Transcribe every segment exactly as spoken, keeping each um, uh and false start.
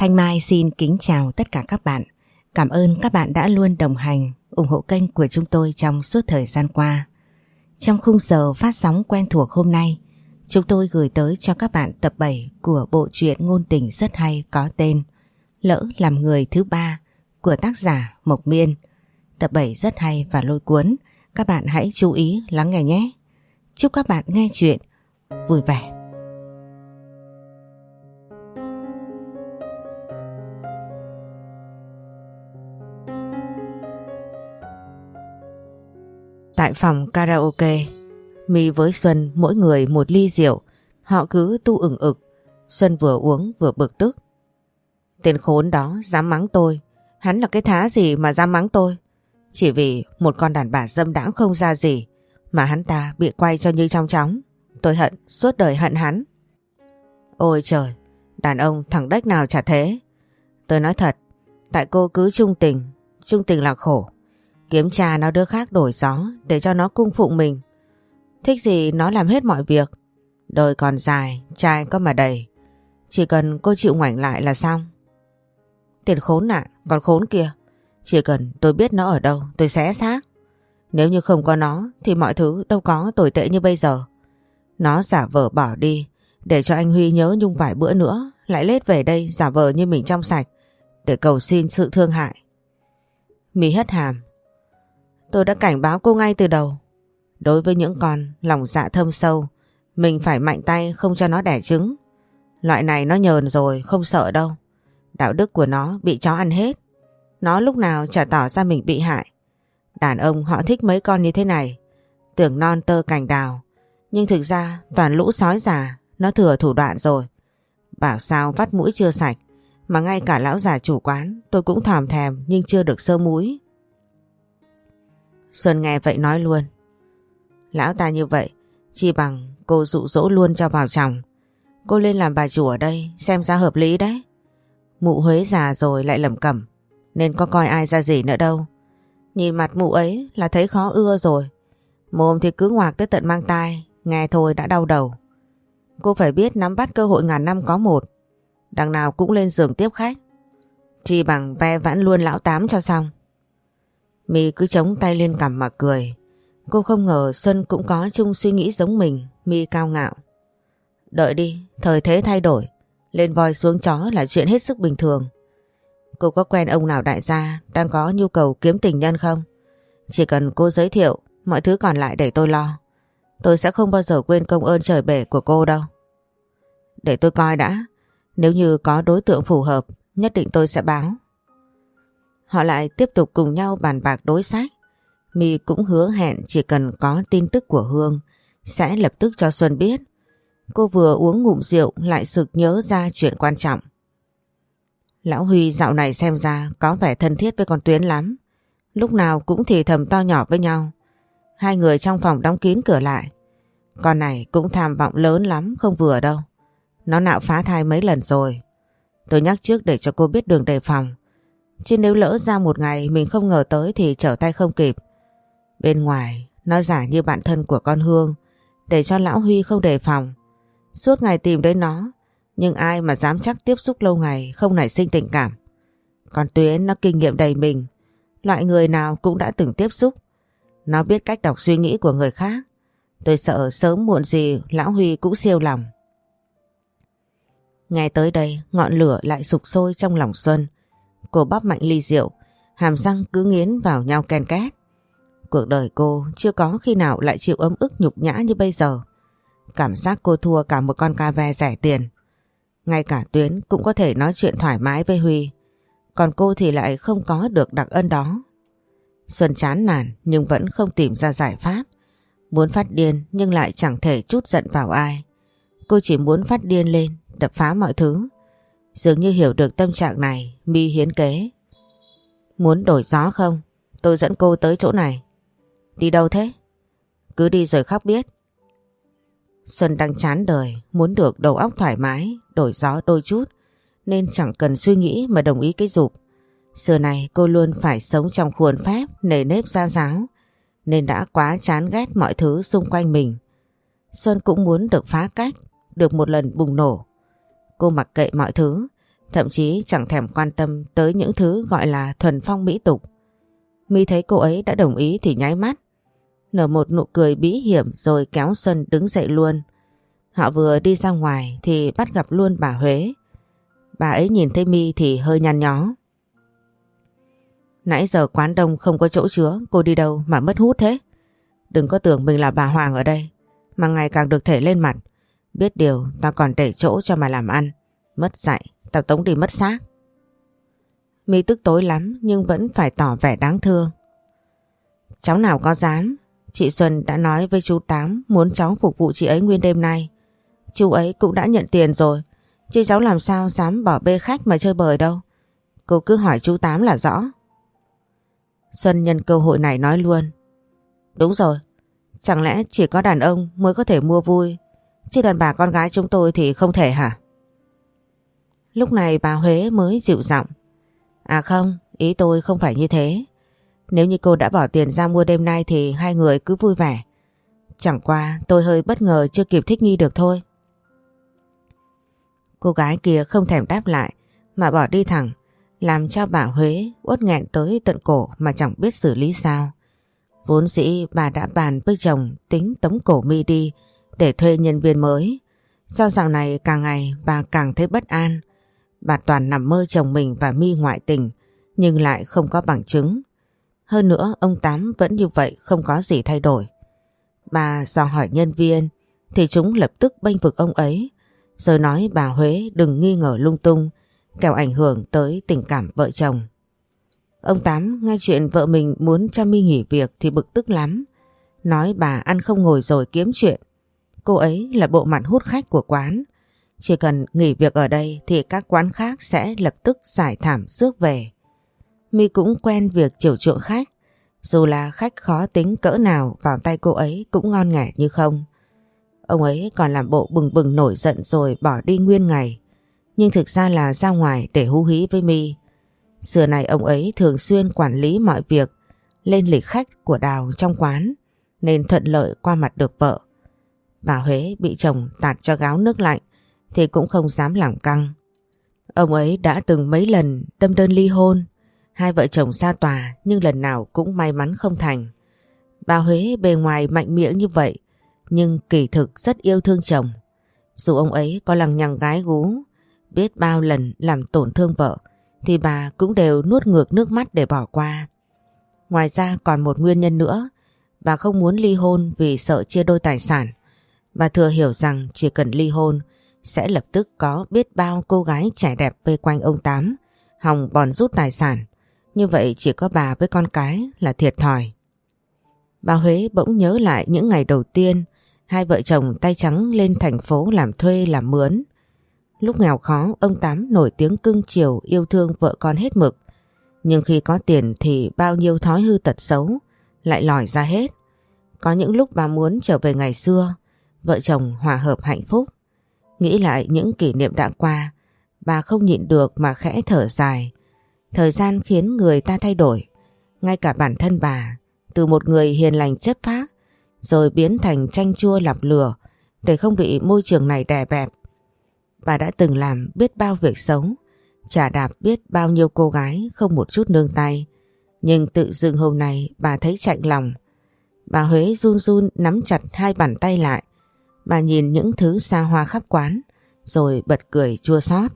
Thanh Mai xin kính chào tất cả các bạn. Cảm ơn các bạn đã luôn đồng hành, ủng hộ kênh của chúng tôi trong suốt thời gian qua. Trong khung giờ phát sóng quen thuộc hôm nay, chúng tôi gửi tới cho các bạn tập bảy của bộ truyện ngôn tình rất hay có tên Lỡ làm người thứ ba của tác giả Mộc Miên. Tập bảy rất hay và lôi cuốn, các bạn hãy chú ý lắng nghe nhé. Chúc các bạn nghe chuyện vui vẻ. Tại phòng karaoke, My với Xuân mỗi người một ly rượu, họ cứ tu ửng ực. Xuân vừa uống vừa bực tức. Tên khốn đó dám mắng tôi, hắn là cái thá gì mà dám mắng tôi? Chỉ vì một con đàn bà dâm đãng không ra gì mà hắn ta bị quay cho như trong chóng. Tôi hận, suốt đời hận hắn. Ôi trời, đàn ông thằng đếch nào chả thế. Tôi nói thật, tại cô cứ trung tình, trung tình là khổ. Kiếm cha nó đứa khác đổi gió để cho nó cung phụng mình. Thích gì nó làm hết mọi việc. Đời còn dài, trai có mà đầy. Chỉ cần cô chịu ngoảnh lại là xong. Tiền khốn nạn, còn khốn kia. Chỉ cần tôi biết nó ở đâu, tôi xé xác. Nếu như không có nó thì mọi thứ đâu có tồi tệ như bây giờ. Nó giả vờ bỏ đi để cho anh Huy nhớ nhung vài bữa nữa, lại lết về đây giả vờ như mình trong sạch để cầu xin sự thương hại. My hất hàm. Tôi đã cảnh báo cô ngay từ đầu. Đối với những con lòng dạ thâm sâu, mình phải mạnh tay không cho nó đẻ trứng. Loại này nó nhờn rồi, không sợ đâu. Đạo đức của nó bị chó ăn hết. Nó lúc nào chả tỏ ra mình bị hại. Đàn ông họ thích mấy con như thế này, tưởng non tơ cành đào, nhưng thực ra toàn lũ sói già. Nó thừa thủ đoạn rồi. Bảo sao vắt mũi chưa sạch, mà ngay cả lão già chủ quán tôi cũng thòm thèm nhưng chưa được sơ múi. Xuân nghe vậy nói luôn. Lão ta như vậy, chi bằng cô dụ dỗ luôn cho vào chồng. Cô lên làm bà chủ ở đây xem ra hợp lý đấy. Mụ Huế già rồi lại lẩm cẩm, nên có coi ai ra gì nữa đâu. Nhìn mặt mụ ấy là thấy khó ưa rồi. Mồm thì cứ ngoạc tới tận mang tai, nghe thôi đã đau đầu. Cô phải biết nắm bắt cơ hội ngàn năm có một. Đằng nào cũng lên giường tiếp khách. Chi bằng ve vãn luôn lão tám cho xong. My cứ chống tay lên cằm mà cười. Cô không ngờ Xuân cũng có chung suy nghĩ giống mình. My cao ngạo. Đợi đi, thời thế thay đổi, lên voi xuống chó là chuyện hết sức bình thường. Cô có quen ông nào đại gia đang có nhu cầu kiếm tình nhân không? Chỉ cần cô giới thiệu, mọi thứ còn lại để tôi lo. Tôi sẽ không bao giờ quên công ơn trời bể của cô đâu. Để tôi coi đã. Nếu như có đối tượng phù hợp, nhất định tôi sẽ báo. Họ lại tiếp tục cùng nhau bàn bạc đối sách. My cũng hứa hẹn chỉ cần có tin tức của Hương sẽ lập tức cho Xuân biết. Cô vừa uống ngụm rượu lại sực nhớ ra chuyện quan trọng. Lão Huy dạo này xem ra có vẻ thân thiết với con Tuyến lắm. Lúc nào cũng thì thầm to nhỏ với nhau. Hai người trong phòng đóng kín cửa lại. Con này cũng tham vọng lớn lắm, không vừa đâu. Nó nạo phá thai mấy lần rồi. Tôi nhắc trước để cho cô biết đường đề phòng. Chứ nếu lỡ ra một ngày mình không ngờ tới thì trở tay không kịp. Bên ngoài nó giả như bạn thân của con Hương để cho lão Huy không đề phòng. Suốt ngày tìm đến nó, nhưng ai mà dám chắc tiếp xúc lâu ngày không nảy sinh tình cảm. Còn Tuyến nó kinh nghiệm đầy mình, loại người nào cũng đã từng tiếp xúc. Nó biết cách đọc suy nghĩ của người khác. Tôi sợ sớm muộn gì lão Huy cũng siêu lòng. Nghe tới đây ngọn lửa lại sục sôi trong lòng Xuân. Cô bóp mạnh ly rượu, hàm răng cứ nghiến vào nhau ken két. Cuộc đời cô chưa có khi nào lại chịu ấm ức nhục nhã như bây giờ. Cảm giác cô thua cả một con ca ve rẻ tiền. Ngay cả Tuyến cũng có thể nói chuyện thoải mái với Huy. Còn cô thì lại không có được đặc ân đó. Xuân chán nản nhưng vẫn không tìm ra giải pháp. Muốn phát điên nhưng lại chẳng thể trút giận vào ai. Cô chỉ muốn phát điên lên, đập phá mọi thứ. Dường như hiểu được tâm trạng này, My hiến kế. Muốn đổi gió không? Tôi dẫn cô tới chỗ này. Đi đâu thế? Cứ đi rồi khóc biết. Xuân đang chán đời, muốn được đầu óc thoải mái, đổi gió đôi chút, nên chẳng cần suy nghĩ mà đồng ý cái giục. Xưa này cô luôn phải sống trong khuôn phép, nề nếp gia giáo, nên đã quá chán ghét mọi thứ xung quanh mình. Xuân cũng muốn được phá cách, được một lần bùng nổ. Cô mặc kệ mọi thứ, thậm chí chẳng thèm quan tâm tới những thứ gọi là thuần phong mỹ tục. My thấy cô ấy đã đồng ý thì nháy mắt, nở một nụ cười bí hiểm rồi kéo Xuân đứng dậy luôn. Họ vừa đi ra ngoài thì bắt gặp luôn bà Huế. Bà ấy nhìn thấy My thì hơi nhăn nhó. Nãy giờ quán đông không có chỗ chứa, cô đi đâu mà mất hút thế? Đừng có tưởng mình là bà Hoàng ở đây, mà ngày càng được thể lên mặt. Biết điều tao còn để chỗ cho mà làm ăn. Mất dạy, tao tống đi mất xác. My tức tối lắm nhưng vẫn phải tỏ vẻ đáng thương. Cháu nào có dám. Chị Xuân đã nói với chú Tám muốn cháu phục vụ chị ấy nguyên đêm nay. Chú ấy cũng đã nhận tiền rồi, chứ cháu làm sao dám bỏ bê khách mà chơi bời đâu. Cô cứ hỏi chú Tám là rõ. Xuân nhân cơ hội này nói luôn. Đúng rồi, chẳng lẽ chỉ có đàn ông mới có thể mua vui, chứ đàn bà con gái chúng tôi thì không thể hả? Lúc này bà Huế mới dịu giọng. À không, ý tôi không phải như thế. Nếu như cô đã bỏ tiền ra mua đêm nay thì hai người cứ vui vẻ. Chẳng qua tôi hơi bất ngờ chưa kịp thích nghi được thôi. Cô gái kia không thèm đáp lại mà bỏ đi thẳng, làm cho bà Huế uất nghẹn tới tận cổ mà chẳng biết xử lý sao. Vốn dĩ bà đã bàn với chồng tính tống cổ My đi để thuê nhân viên mới. Do dạo này càng ngày bà càng thấy bất an. Bà toàn nằm mơ chồng mình và My ngoại tình nhưng lại không có bằng chứng. Hơn nữa ông Tám vẫn như vậy, không có gì thay đổi. Bà dò hỏi nhân viên thì chúng lập tức bênh vực ông ấy, rồi nói bà Huế đừng nghi ngờ lung tung, kẻo ảnh hưởng tới tình cảm vợ chồng. Ông Tám nghe chuyện vợ mình muốn cho My nghỉ việc thì bực tức lắm, nói bà ăn không ngồi rồi kiếm chuyện. Cô ấy là bộ mặt hút khách của quán, chỉ cần nghỉ việc ở đây thì các quán khác sẽ lập tức giải thảm rước về. My cũng quen việc chiều chuộng khách, dù là khách khó tính cỡ nào vào tay cô ấy cũng ngon nghẻ như không. Ông ấy còn làm bộ bừng bừng nổi giận rồi bỏ đi nguyên ngày, nhưng thực ra là ra ngoài để hú hí với My. Xưa này ông ấy thường xuyên quản lý mọi việc, lên lịch khách của Đào trong quán nên thuận lợi qua mặt được vợ. Bà Huế bị chồng tạt cho gáo nước lạnh thì cũng không dám làm căng. Ông ấy đã từng mấy lần đâm đơn ly hôn, hai vợ chồng ra tòa nhưng lần nào cũng may mắn không thành. Bà Huế bề ngoài mạnh miệng như vậy nhưng kỳ thực rất yêu thương chồng. Dù ông ấy có lằng nhằng gái gú, biết bao lần làm tổn thương vợ thì bà cũng đều nuốt ngược nước mắt để bỏ qua. Ngoài ra còn một nguyên nhân nữa, bà không muốn ly hôn vì sợ chia đôi tài sản. Bà thừa hiểu rằng chỉ cần ly hôn sẽ lập tức có biết bao cô gái trẻ đẹp vây quanh ông Tám, hòng bòn rút tài sản. Như vậy chỉ có bà với con cái là thiệt thòi. Bà Huế bỗng nhớ lại những ngày đầu tiên hai vợ chồng tay trắng lên thành phố làm thuê làm mướn. Lúc nghèo khó ông Tám nổi tiếng cưng chiều yêu thương vợ con hết mực. Nhưng khi có tiền thì bao nhiêu thói hư tật xấu lại lòi ra hết. Có những lúc bà muốn trở về ngày xưa, vợ chồng hòa hợp hạnh phúc. Nghĩ lại những kỷ niệm đã qua, bà không nhịn được mà khẽ thở dài. Thời gian khiến người ta thay đổi. Ngay cả bản thân bà, từ một người hiền lành chất phác rồi biến thành chanh chua lọc lửa để không bị môi trường này đè bẹp. Bà đã từng làm biết bao việc xấu, chà đạp biết bao nhiêu cô gái không một chút nương tay. Nhưng tự dưng hôm nay bà thấy chạnh lòng. Bà Huế run run nắm chặt hai bàn tay lại. Bà nhìn những thứ xa hoa khắp quán rồi bật cười chua xót.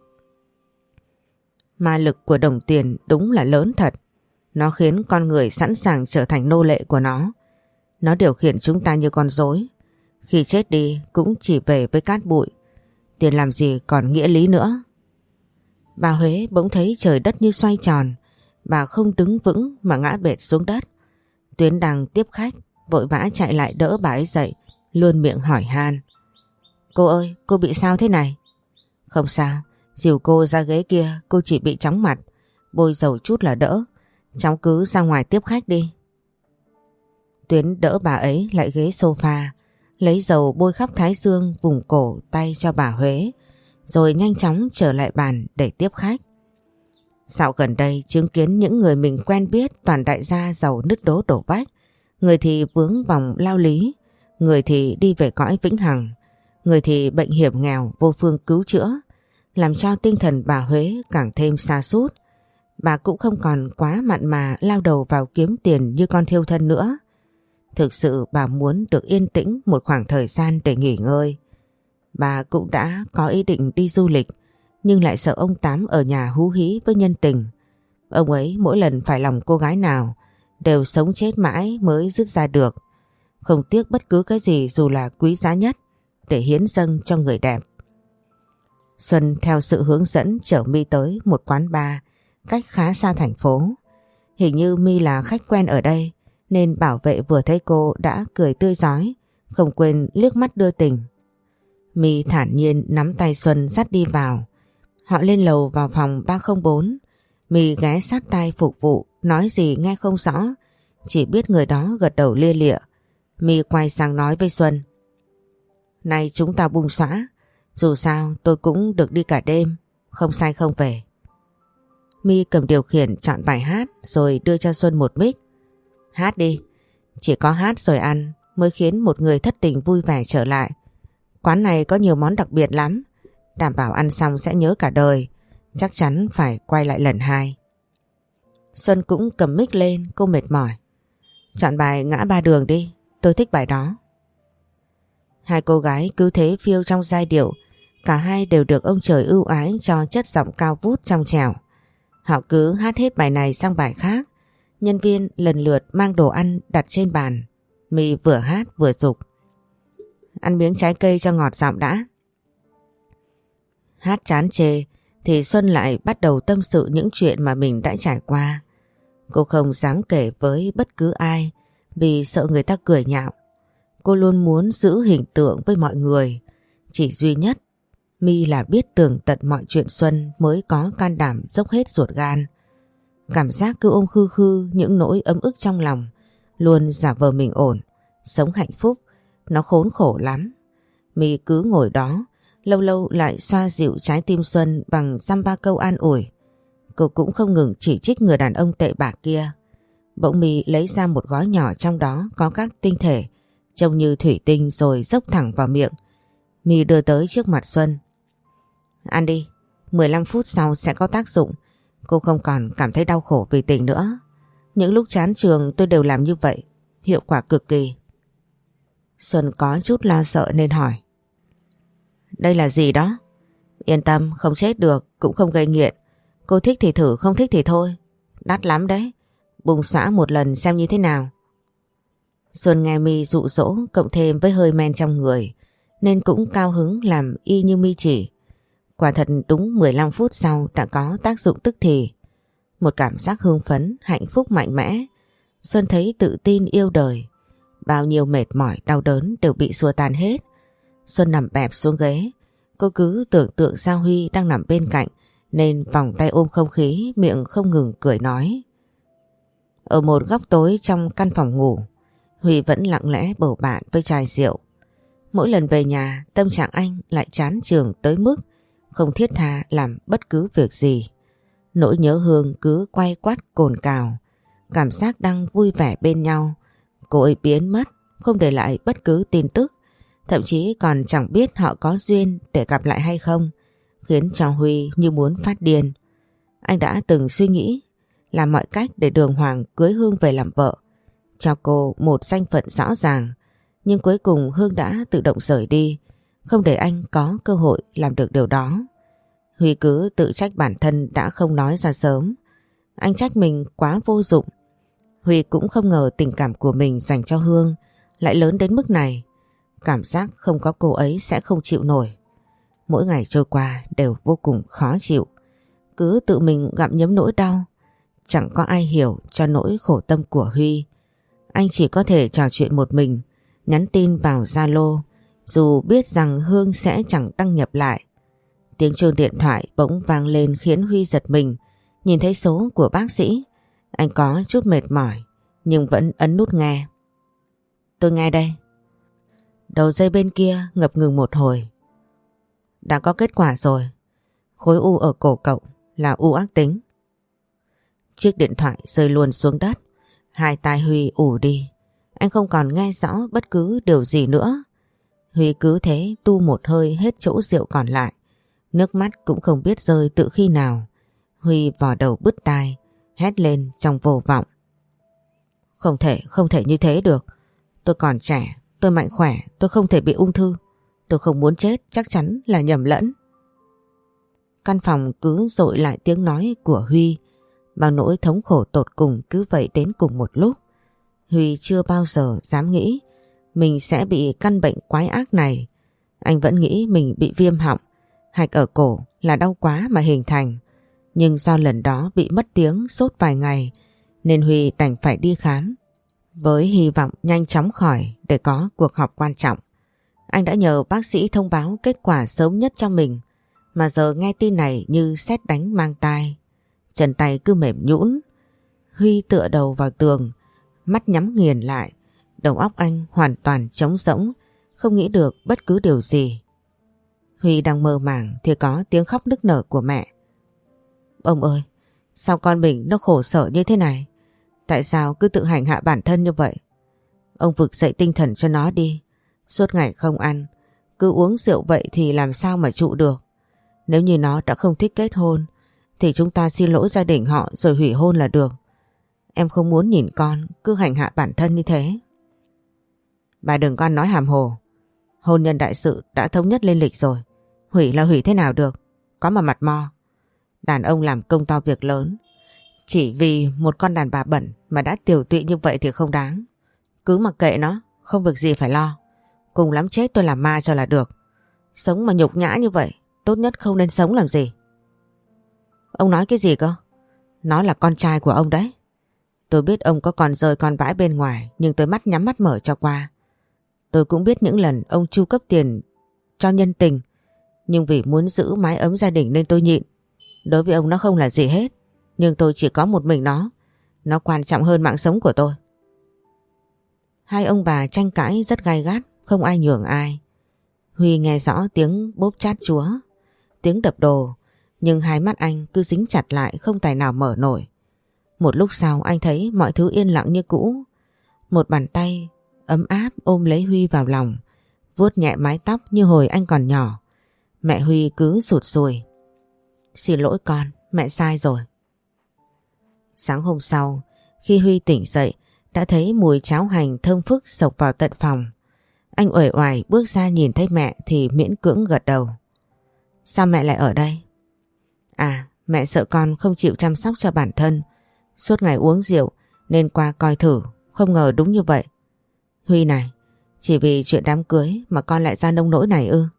Ma lực của đồng tiền đúng là lớn thật. Nó khiến con người sẵn sàng trở thành nô lệ của nó. Nó điều khiển chúng ta như con rối. Khi chết đi cũng chỉ về với cát bụi. Tiền làm gì còn nghĩa lý nữa. Bà Huế bỗng thấy trời đất như xoay tròn. Bà không đứng vững mà ngã bệt xuống đất. Tuyến đang tiếp khách, vội vã chạy lại đỡ bà ấy dậy, luôn miệng hỏi han. Cô ơi, cô bị sao thế này? Không sao, dìu cô ra ghế kia, cô chỉ bị chóng mặt, bôi dầu chút là đỡ. Cháu cứ ra ngoài tiếp khách đi. Tuyến đỡ bà ấy lại ghế sofa, lấy dầu bôi khắp thái dương vùng cổ tay cho bà Huế, rồi nhanh chóng trở lại bàn để tiếp khách. Dạo gần đây chứng kiến những người mình quen biết toàn đại gia giàu nứt đố đổ vách, người thì vướng vòng lao lý, người thì đi về cõi vĩnh hằng, người thì bệnh hiểm nghèo vô phương cứu chữa, làm cho tinh thần bà Huế càng thêm sa sút. Bà cũng không còn quá mặn mà lao đầu vào kiếm tiền như con thiêu thân nữa. Thực sự bà muốn được yên tĩnh một khoảng thời gian để nghỉ ngơi. Bà cũng đã có ý định đi du lịch, nhưng lại sợ ông Tám ở nhà hú hí với nhân tình. Ông ấy mỗi lần phải lòng cô gái nào đều sống chết mãi mới dứt ra được, không tiếc bất cứ cái gì dù là quý giá nhất để hiến dâng cho người đẹp. Xuân theo sự hướng dẫn chở My tới một quán bar cách khá xa thành phố. Hình như My là khách quen ở đây nên bảo vệ vừa thấy cô đã cười tươi rói, không quên liếc mắt đưa tình. My thản nhiên nắm tay Xuân dắt đi vào. Họ lên lầu vào phòng ba không bốn. My ghé sát tai phục vụ, nói gì nghe không rõ, chỉ biết người đó gật đầu lia lịa. My quay sang nói với Xuân: "Này chúng ta bung xõa, dù sao tôi cũng được đi cả đêm, không sai không về." My cầm điều khiển chọn bài hát rồi đưa cho Xuân một mic. "Hát đi, chỉ có hát rồi ăn mới khiến một người thất tình vui vẻ trở lại. Quán này có nhiều món đặc biệt lắm, đảm bảo ăn xong sẽ nhớ cả đời, chắc chắn phải quay lại lần hai." Xuân cũng cầm mic lên, cô mệt mỏi. "Chọn bài Ngã Ba Đường đi, tôi thích bài đó." Hai cô gái cứ thế phiêu trong giai điệu, cả hai đều được ông trời ưu ái cho chất giọng cao vút trong trẻo. Họ cứ hát hết bài này sang bài khác, nhân viên lần lượt mang đồ ăn đặt trên bàn. My vừa hát vừa giục: "Ăn miếng trái cây cho ngọt giọng đã." Hát chán chê thì Xuân lại bắt đầu tâm sự những chuyện mà mình đã trải qua. Cô không dám kể với bất cứ ai vì sợ người ta cười nhạo. Cô luôn muốn giữ hình tượng với mọi người. Chỉ duy nhất My là biết tường tận mọi chuyện Xuân mới có can đảm dốc hết ruột gan. Cảm giác cứ ôm khư khư những nỗi ấm ức trong lòng, luôn giả vờ mình ổn, sống hạnh phúc, nó khốn khổ lắm. My cứ ngồi đó, lâu lâu lại xoa dịu trái tim Xuân bằng dăm ba câu an ủi. Cô cũng không ngừng chỉ trích người đàn ông tệ bạc kia. Bỗng My lấy ra một gói nhỏ, trong đó có các tinh thể trông như thủy tinh rồi dốc thẳng vào miệng. My đưa tới trước mặt Xuân. "Ăn đi, mười lăm phút sau sẽ có tác dụng. Cô không còn cảm thấy đau khổ vì tình nữa. Những lúc chán trường tôi đều làm như vậy, hiệu quả cực kỳ." Xuân có chút lo sợ nên hỏi: "Đây là gì đó?" "Yên tâm, không chết được, cũng không gây nghiện. Cô thích thì thử, không thích thì thôi. Đắt lắm đấy, bùng xõa một lần xem như thế nào." Xuân nghe My dụ dỗ cộng thêm với hơi men trong người nên cũng cao hứng làm y như My chỉ. Quả thật đúng mười lăm phút sau đã có tác dụng tức thì. Một cảm giác hưng phấn, hạnh phúc mạnh mẽ. Xuân thấy tự tin yêu đời. Bao nhiêu mệt mỏi, đau đớn đều bị xua tan hết. Xuân nằm bẹp xuống ghế. Cô cứ tưởng tượng Gia Huy đang nằm bên cạnh nên vòng tay ôm không khí, miệng không ngừng cười nói. Ở một góc tối trong căn phòng ngủ, Huy vẫn lặng lẽ bầu bạn với chai rượu. Mỗi lần về nhà, tâm trạng anh lại chán chường tới mức không thiết tha làm bất cứ việc gì. Nỗi nhớ Hương cứ quay quắt cồn cào. Cảm giác đang vui vẻ bên nhau, cô ấy biến mất, không để lại bất cứ tin tức. Thậm chí còn chẳng biết họ có duyên để gặp lại hay không, khiến cho Huy như muốn phát điên. Anh đã từng suy nghĩ làm mọi cách để đường hoàng cưới Hương về làm vợ, cho cô một danh phận rõ ràng. Nhưng cuối cùng Hương đã tự động rời đi, không để anh có cơ hội làm được điều đó. Huy cứ tự trách bản thân đã không nói ra sớm. Anh trách mình quá vô dụng. Huy cũng không ngờ tình cảm của mình dành cho Hương lại lớn đến mức này. Cảm giác không có cô ấy sẽ không chịu nổi. Mỗi ngày trôi qua đều vô cùng khó chịu. Cứ tự mình gặm nhấm nỗi đau. Chẳng có ai hiểu cho nỗi khổ tâm của Huy. Anh chỉ có thể trò chuyện một mình, nhắn tin vào Zalo, dù biết rằng Hương sẽ chẳng đăng nhập lại. Tiếng chuông điện thoại bỗng vang lên khiến Huy giật mình. Nhìn thấy số của bác sĩ, anh có chút mệt mỏi nhưng vẫn ấn nút nghe. Tôi nghe đây. Đầu dây bên kia ngập ngừng một hồi. Đã có kết quả rồi. Khối u ở cổ cậu là u ác tính. Chiếc điện thoại rơi luôn xuống đất. Hai tai Huy ù đi. Anh không còn nghe rõ bất cứ điều gì nữa. Huy cứ thế tu một hơi hết chỗ rượu còn lại. Nước mắt cũng không biết rơi tự khi nào. Huy vò đầu bứt tai, hét lên trong vô vọng. Không thể, không thể như thế được. Tôi còn trẻ, tôi mạnh khỏe, tôi không thể bị ung thư. Tôi không muốn chết, chắc chắn là nhầm lẫn. Căn phòng cứ dội lại tiếng nói của Huy, bao nỗi thống khổ tột cùng cứ vậy đến cùng một lúc. Huy chưa bao giờ dám nghĩ mình sẽ bị căn bệnh quái ác này. Anh vẫn nghĩ mình bị viêm họng, hạch ở cổ là đau quá mà hình thành. Nhưng do lần đó bị mất tiếng sốt vài ngày nên Huy đành phải đi khám, với hy vọng nhanh chóng khỏi để có cuộc họp quan trọng. Anh đã nhờ bác sĩ thông báo kết quả sớm nhất cho mình, mà giờ nghe tin này như sét đánh mang tai. Chân tay cứ mềm nhũn. Huy tựa đầu vào tường, mắt nhắm nghiền lại. Đầu óc anh hoàn toàn trống rỗng, không nghĩ được bất cứ điều gì. Huy đang mơ màng thì có tiếng khóc nức nở của mẹ. Ông ơi, sao con mình nó khổ sở như thế này? Tại sao cứ tự hành hạ bản thân như vậy? Ông vực dậy tinh thần cho nó đi. Suốt ngày không ăn, cứ uống rượu vậy thì làm sao mà trụ được? Nếu như nó đã không thích kết hôn thì chúng ta xin lỗi gia đình họ rồi hủy hôn là được. Em không muốn nhìn con cứ hành hạ bản thân như thế. Bà đừng con nói hàm hồ. Hôn nhân đại sự đã thống nhất lên lịch rồi. Hủy là hủy thế nào được? Có mà mặt mo. Đàn ông làm công to việc lớn, chỉ vì một con đàn bà bẩn mà đã tiều tụy như vậy thì không đáng. Cứ mặc kệ nó, không việc gì phải lo. Cùng lắm chết tôi làm ma cho là được. Sống mà nhục nhã như vậy, tốt nhất không nên sống làm gì. Ông nói cái gì cơ? Nó là con trai của ông đấy. Tôi biết ông có còn rơi con vãi bên ngoài, nhưng tôi mắt nhắm mắt mở cho qua. Tôi cũng biết những lần ông chu cấp tiền cho nhân tình, nhưng vì muốn giữ mái ấm gia đình nên tôi nhịn. Đối với ông nó không là gì hết, nhưng tôi chỉ có một mình nó. Nó quan trọng hơn mạng sống của tôi. Hai ông bà tranh cãi rất gay gắt, không ai nhường ai. Huy nghe rõ tiếng bóp chát chúa, tiếng đập đồ, nhưng hai mắt anh cứ dính chặt lại không tài nào mở nổi. Một lúc sau anh thấy mọi thứ yên lặng như cũ. Một bàn tay ấm áp ôm lấy Huy vào lòng, vuốt nhẹ mái tóc như hồi anh còn nhỏ. Mẹ Huy cứ sụt sùi. Xin lỗi con, mẹ sai rồi. Sáng hôm sau, khi Huy tỉnh dậy, đã thấy mùi cháo hành thơm phức xộc vào tận phòng. Anh uể oải bước ra nhìn thấy mẹ thì miễn cưỡng gật đầu. Sao mẹ lại ở đây? À, mẹ sợ con không chịu chăm sóc cho bản thân, suốt ngày uống rượu nên qua coi thử, không ngờ đúng như vậy. Huy này, chỉ vì chuyện đám cưới mà con lại ra nông nỗi này ư?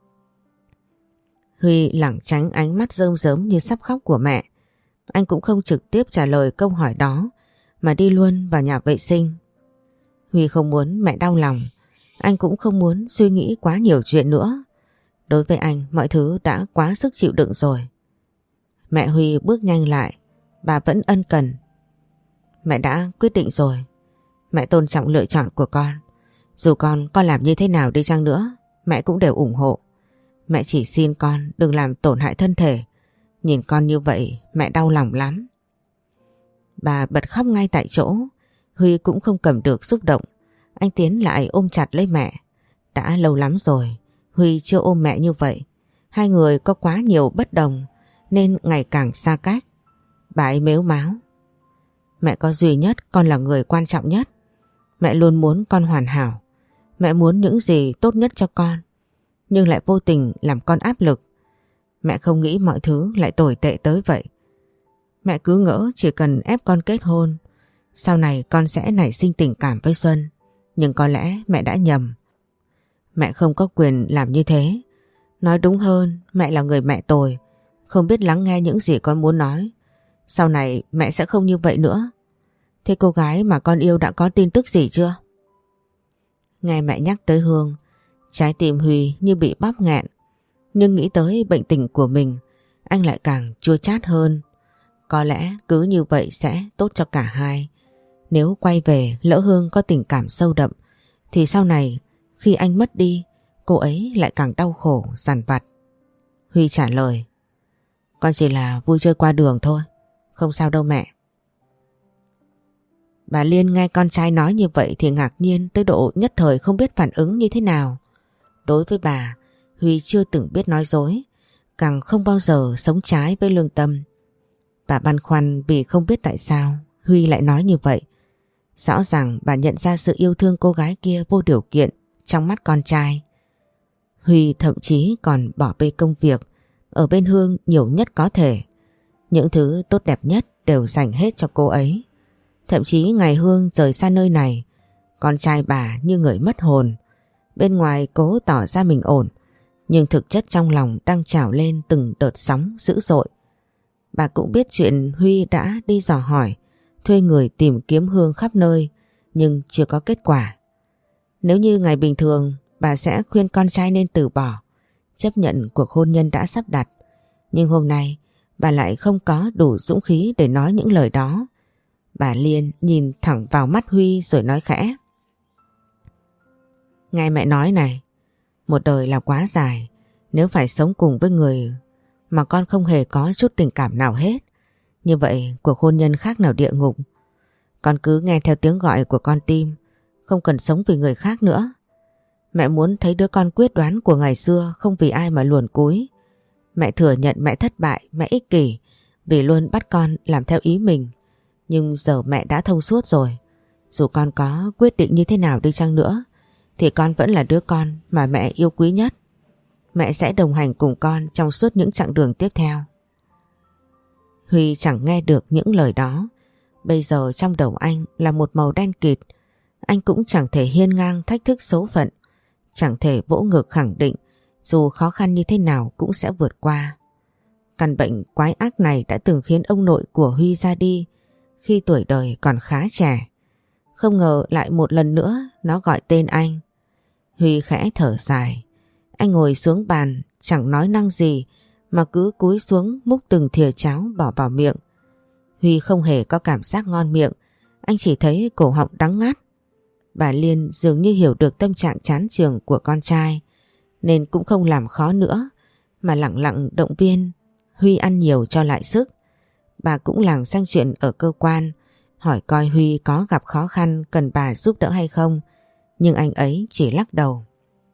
Huy lảng tránh ánh mắt rơm rớm như sắp khóc của mẹ. Anh cũng không trực tiếp trả lời câu hỏi đó mà đi luôn vào nhà vệ sinh. Huy không muốn mẹ đau lòng, anh cũng không muốn suy nghĩ quá nhiều chuyện nữa. Đối với anh mọi thứ đã quá sức chịu đựng rồi. Mẹ Huy bước nhanh lại, bà vẫn ân cần. Mẹ đã quyết định rồi, mẹ tôn trọng lựa chọn của con. Dù con con làm như thế nào đi chăng nữa, mẹ cũng đều ủng hộ. Mẹ chỉ xin con đừng làm tổn hại thân thể. Nhìn con như vậy mẹ đau lòng lắm. Bà bật khóc ngay tại chỗ. Huy cũng không cầm được xúc động. Anh tiến lại ôm chặt lấy mẹ. Đã lâu lắm rồi Huy chưa ôm mẹ như vậy. Hai người có quá nhiều bất đồng nên ngày càng xa cách. Bà ấy mếu máo. Mẹ có duy nhất con là người quan trọng nhất. Mẹ luôn muốn con hoàn hảo. Mẹ muốn những gì tốt nhất cho con, nhưng lại vô tình làm con áp lực. Mẹ không nghĩ mọi thứ lại tồi tệ tới vậy. Mẹ cứ ngỡ chỉ cần ép con kết hôn, sau này con sẽ nảy sinh tình cảm với Xuân. Nhưng có lẽ mẹ đã nhầm. Mẹ không có quyền làm như thế. Nói đúng hơn, mẹ là người mẹ tồi, không biết lắng nghe những gì con muốn nói. Sau này mẹ sẽ không như vậy nữa. Thế cô gái mà con yêu đã có tin tức gì chưa? Nghe mẹ nhắc tới Hương, trái tim Huy như bị bóp nghẹn. Nhưng nghĩ tới bệnh tình của mình, anh lại càng chua chát hơn. Có lẽ cứ như vậy sẽ tốt cho cả hai. Nếu quay về lỡ Hương có tình cảm sâu đậm, thì sau này khi anh mất đi, cô ấy lại càng đau khổ, dằn vặt. Huy trả lời. Con chỉ là vui chơi qua đường thôi, không sao đâu mẹ. Bà Liên nghe con trai nói như vậy thì ngạc nhiên tới độ nhất thời không biết phản ứng như thế nào. Đối với bà, Huy chưa từng biết nói dối. càng không bao giờ sống trái với lương tâm. Bà băn khoăn vì không biết tại sao Huy lại nói như vậy. Rõ ràng bà nhận ra sự yêu thương cô gái kia vô điều kiện trong mắt con trai. Huy thậm chí còn bỏ bê công việc, ở bên Hương nhiều nhất có thể. Những thứ tốt đẹp nhất đều dành hết cho cô ấy. Thậm chí ngày Hương rời xa nơi này, con trai bà như người mất hồn. Bên ngoài cố tỏ ra mình ổn, nhưng thực chất trong lòng đang trào lên từng đợt sóng dữ dội. Bà cũng biết chuyện Huy đã đi dò hỏi, thuê người tìm kiếm Hương khắp nơi, nhưng chưa có kết quả. Nếu như ngày bình thường, bà sẽ khuyên con trai nên từ bỏ, chấp nhận cuộc hôn nhân đã sắp đặt. Nhưng hôm nay, bà lại không có đủ dũng khí để nói những lời đó. Bà Liên nhìn thẳng vào mắt Huy rồi nói khẽ. Nghe mẹ nói này, một đời là quá dài, nếu phải sống cùng với người mà con không hề có chút tình cảm nào hết, như vậy cuộc hôn nhân khác nào địa ngục. Con cứ nghe theo tiếng gọi của con tim, không cần sống vì người khác nữa. Mẹ muốn thấy đứa con quyết đoán của ngày xưa, không vì ai mà luồn cúi. Mẹ thừa nhận mẹ thất bại, mẹ ích kỷ vì luôn bắt con làm theo ý mình. Nhưng giờ mẹ đã thông suốt rồi. Dù con có quyết định như thế nào đi chăng nữa, thì con vẫn là đứa con mà mẹ yêu quý nhất. Mẹ sẽ đồng hành cùng con trong suốt những chặng đường tiếp theo. Huy chẳng nghe được những lời đó. Bây giờ trong đầu anh là một màu đen kịt. Anh cũng chẳng thể hiên ngang thách thức số phận, chẳng thể vỗ ngực khẳng định dù khó khăn như thế nào cũng sẽ vượt qua. Căn bệnh quái ác này đã từng khiến ông nội của Huy ra đi khi tuổi đời còn khá trẻ. Không ngờ lại một lần nữa nó gọi tên anh. Huy khẽ thở dài. Anh ngồi xuống bàn chẳng nói năng gì mà cứ cúi xuống múc từng thìa cháo bỏ vào miệng. Huy không hề có cảm giác ngon miệng, anh chỉ thấy cổ họng đắng ngắt. Bà Liên dường như hiểu được tâm trạng chán chường của con trai nên cũng không làm khó nữa mà lặng lặng động viên Huy ăn nhiều cho lại sức. Bà cũng làng sang chuyện ở cơ quan, hỏi coi Huy có gặp khó khăn cần bà giúp đỡ hay không, nhưng anh ấy chỉ lắc đầu.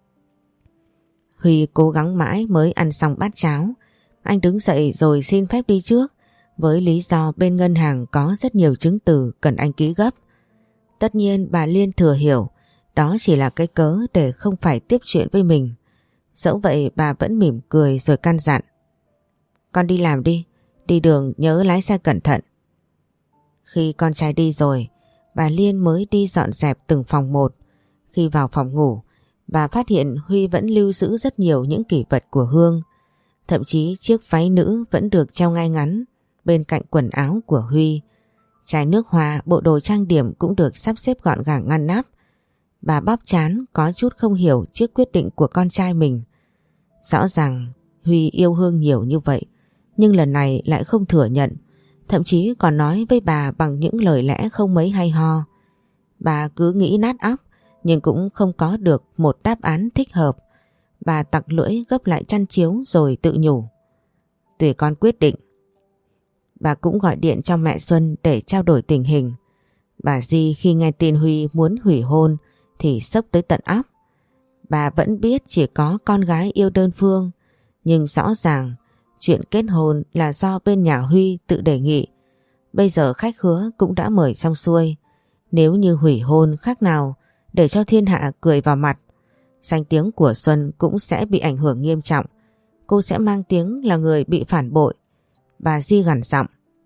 Huy cố gắng mãi mới ăn xong bát cháo. Anh đứng dậy rồi xin phép đi trước với lý do bên ngân hàng có rất nhiều chứng từ cần anh ký gấp. Tất nhiên bà Liên thừa hiểu đó chỉ là cái cớ để không phải tiếp chuyện với mình. Dẫu vậy bà vẫn mỉm cười rồi căn dặn. Con đi làm đi, đi đường nhớ lái xe cẩn thận. Khi con trai đi rồi, bà Liên mới đi dọn dẹp từng phòng một. Khi vào phòng ngủ, bà phát hiện Huy vẫn lưu giữ rất nhiều những kỷ vật của Hương. Thậm chí chiếc váy nữ vẫn được treo ngay ngắn bên cạnh quần áo của Huy. Chai nước hoa, bộ đồ trang điểm cũng được sắp xếp gọn gàng ngăn nắp. Bà bóp trán có chút không hiểu trước quyết định của con trai mình. Rõ ràng Huy yêu Hương nhiều như vậy, nhưng lần này lại không thừa nhận, thậm chí còn nói với bà bằng những lời lẽ không mấy hay ho. Bà cứ nghĩ nát óc nhưng cũng không có được một đáp án thích hợp. Bà tặc lưỡi gấp lại chăn chiếu rồi tự nhủ. Tùy con quyết định. Bà cũng gọi điện cho mẹ Xuân để trao đổi tình hình. Bà Di khi nghe tin Huy muốn hủy hôn thì sốc tới tận óc. Bà vẫn biết chỉ có con gái yêu đơn phương, nhưng rõ ràng chuyện kết hôn là do bên nhà Huy tự đề nghị. Bây giờ khách khứa cũng đã mời xong xuôi. Nếu như hủy hôn khác nào để cho thiên hạ cười vào mặt, danh tiếng của Xuân cũng sẽ bị ảnh hưởng nghiêm trọng. Cô sẽ mang tiếng là người bị phản bội. Bà Di gằn giọng.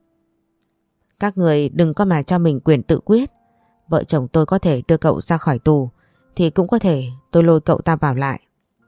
Các người đừng có mà cho mình quyền tự quyết. Vợ chồng tôi có thể đưa cậu ra khỏi tù, thì cũng có thể tôi lôi cậu ta vào lại.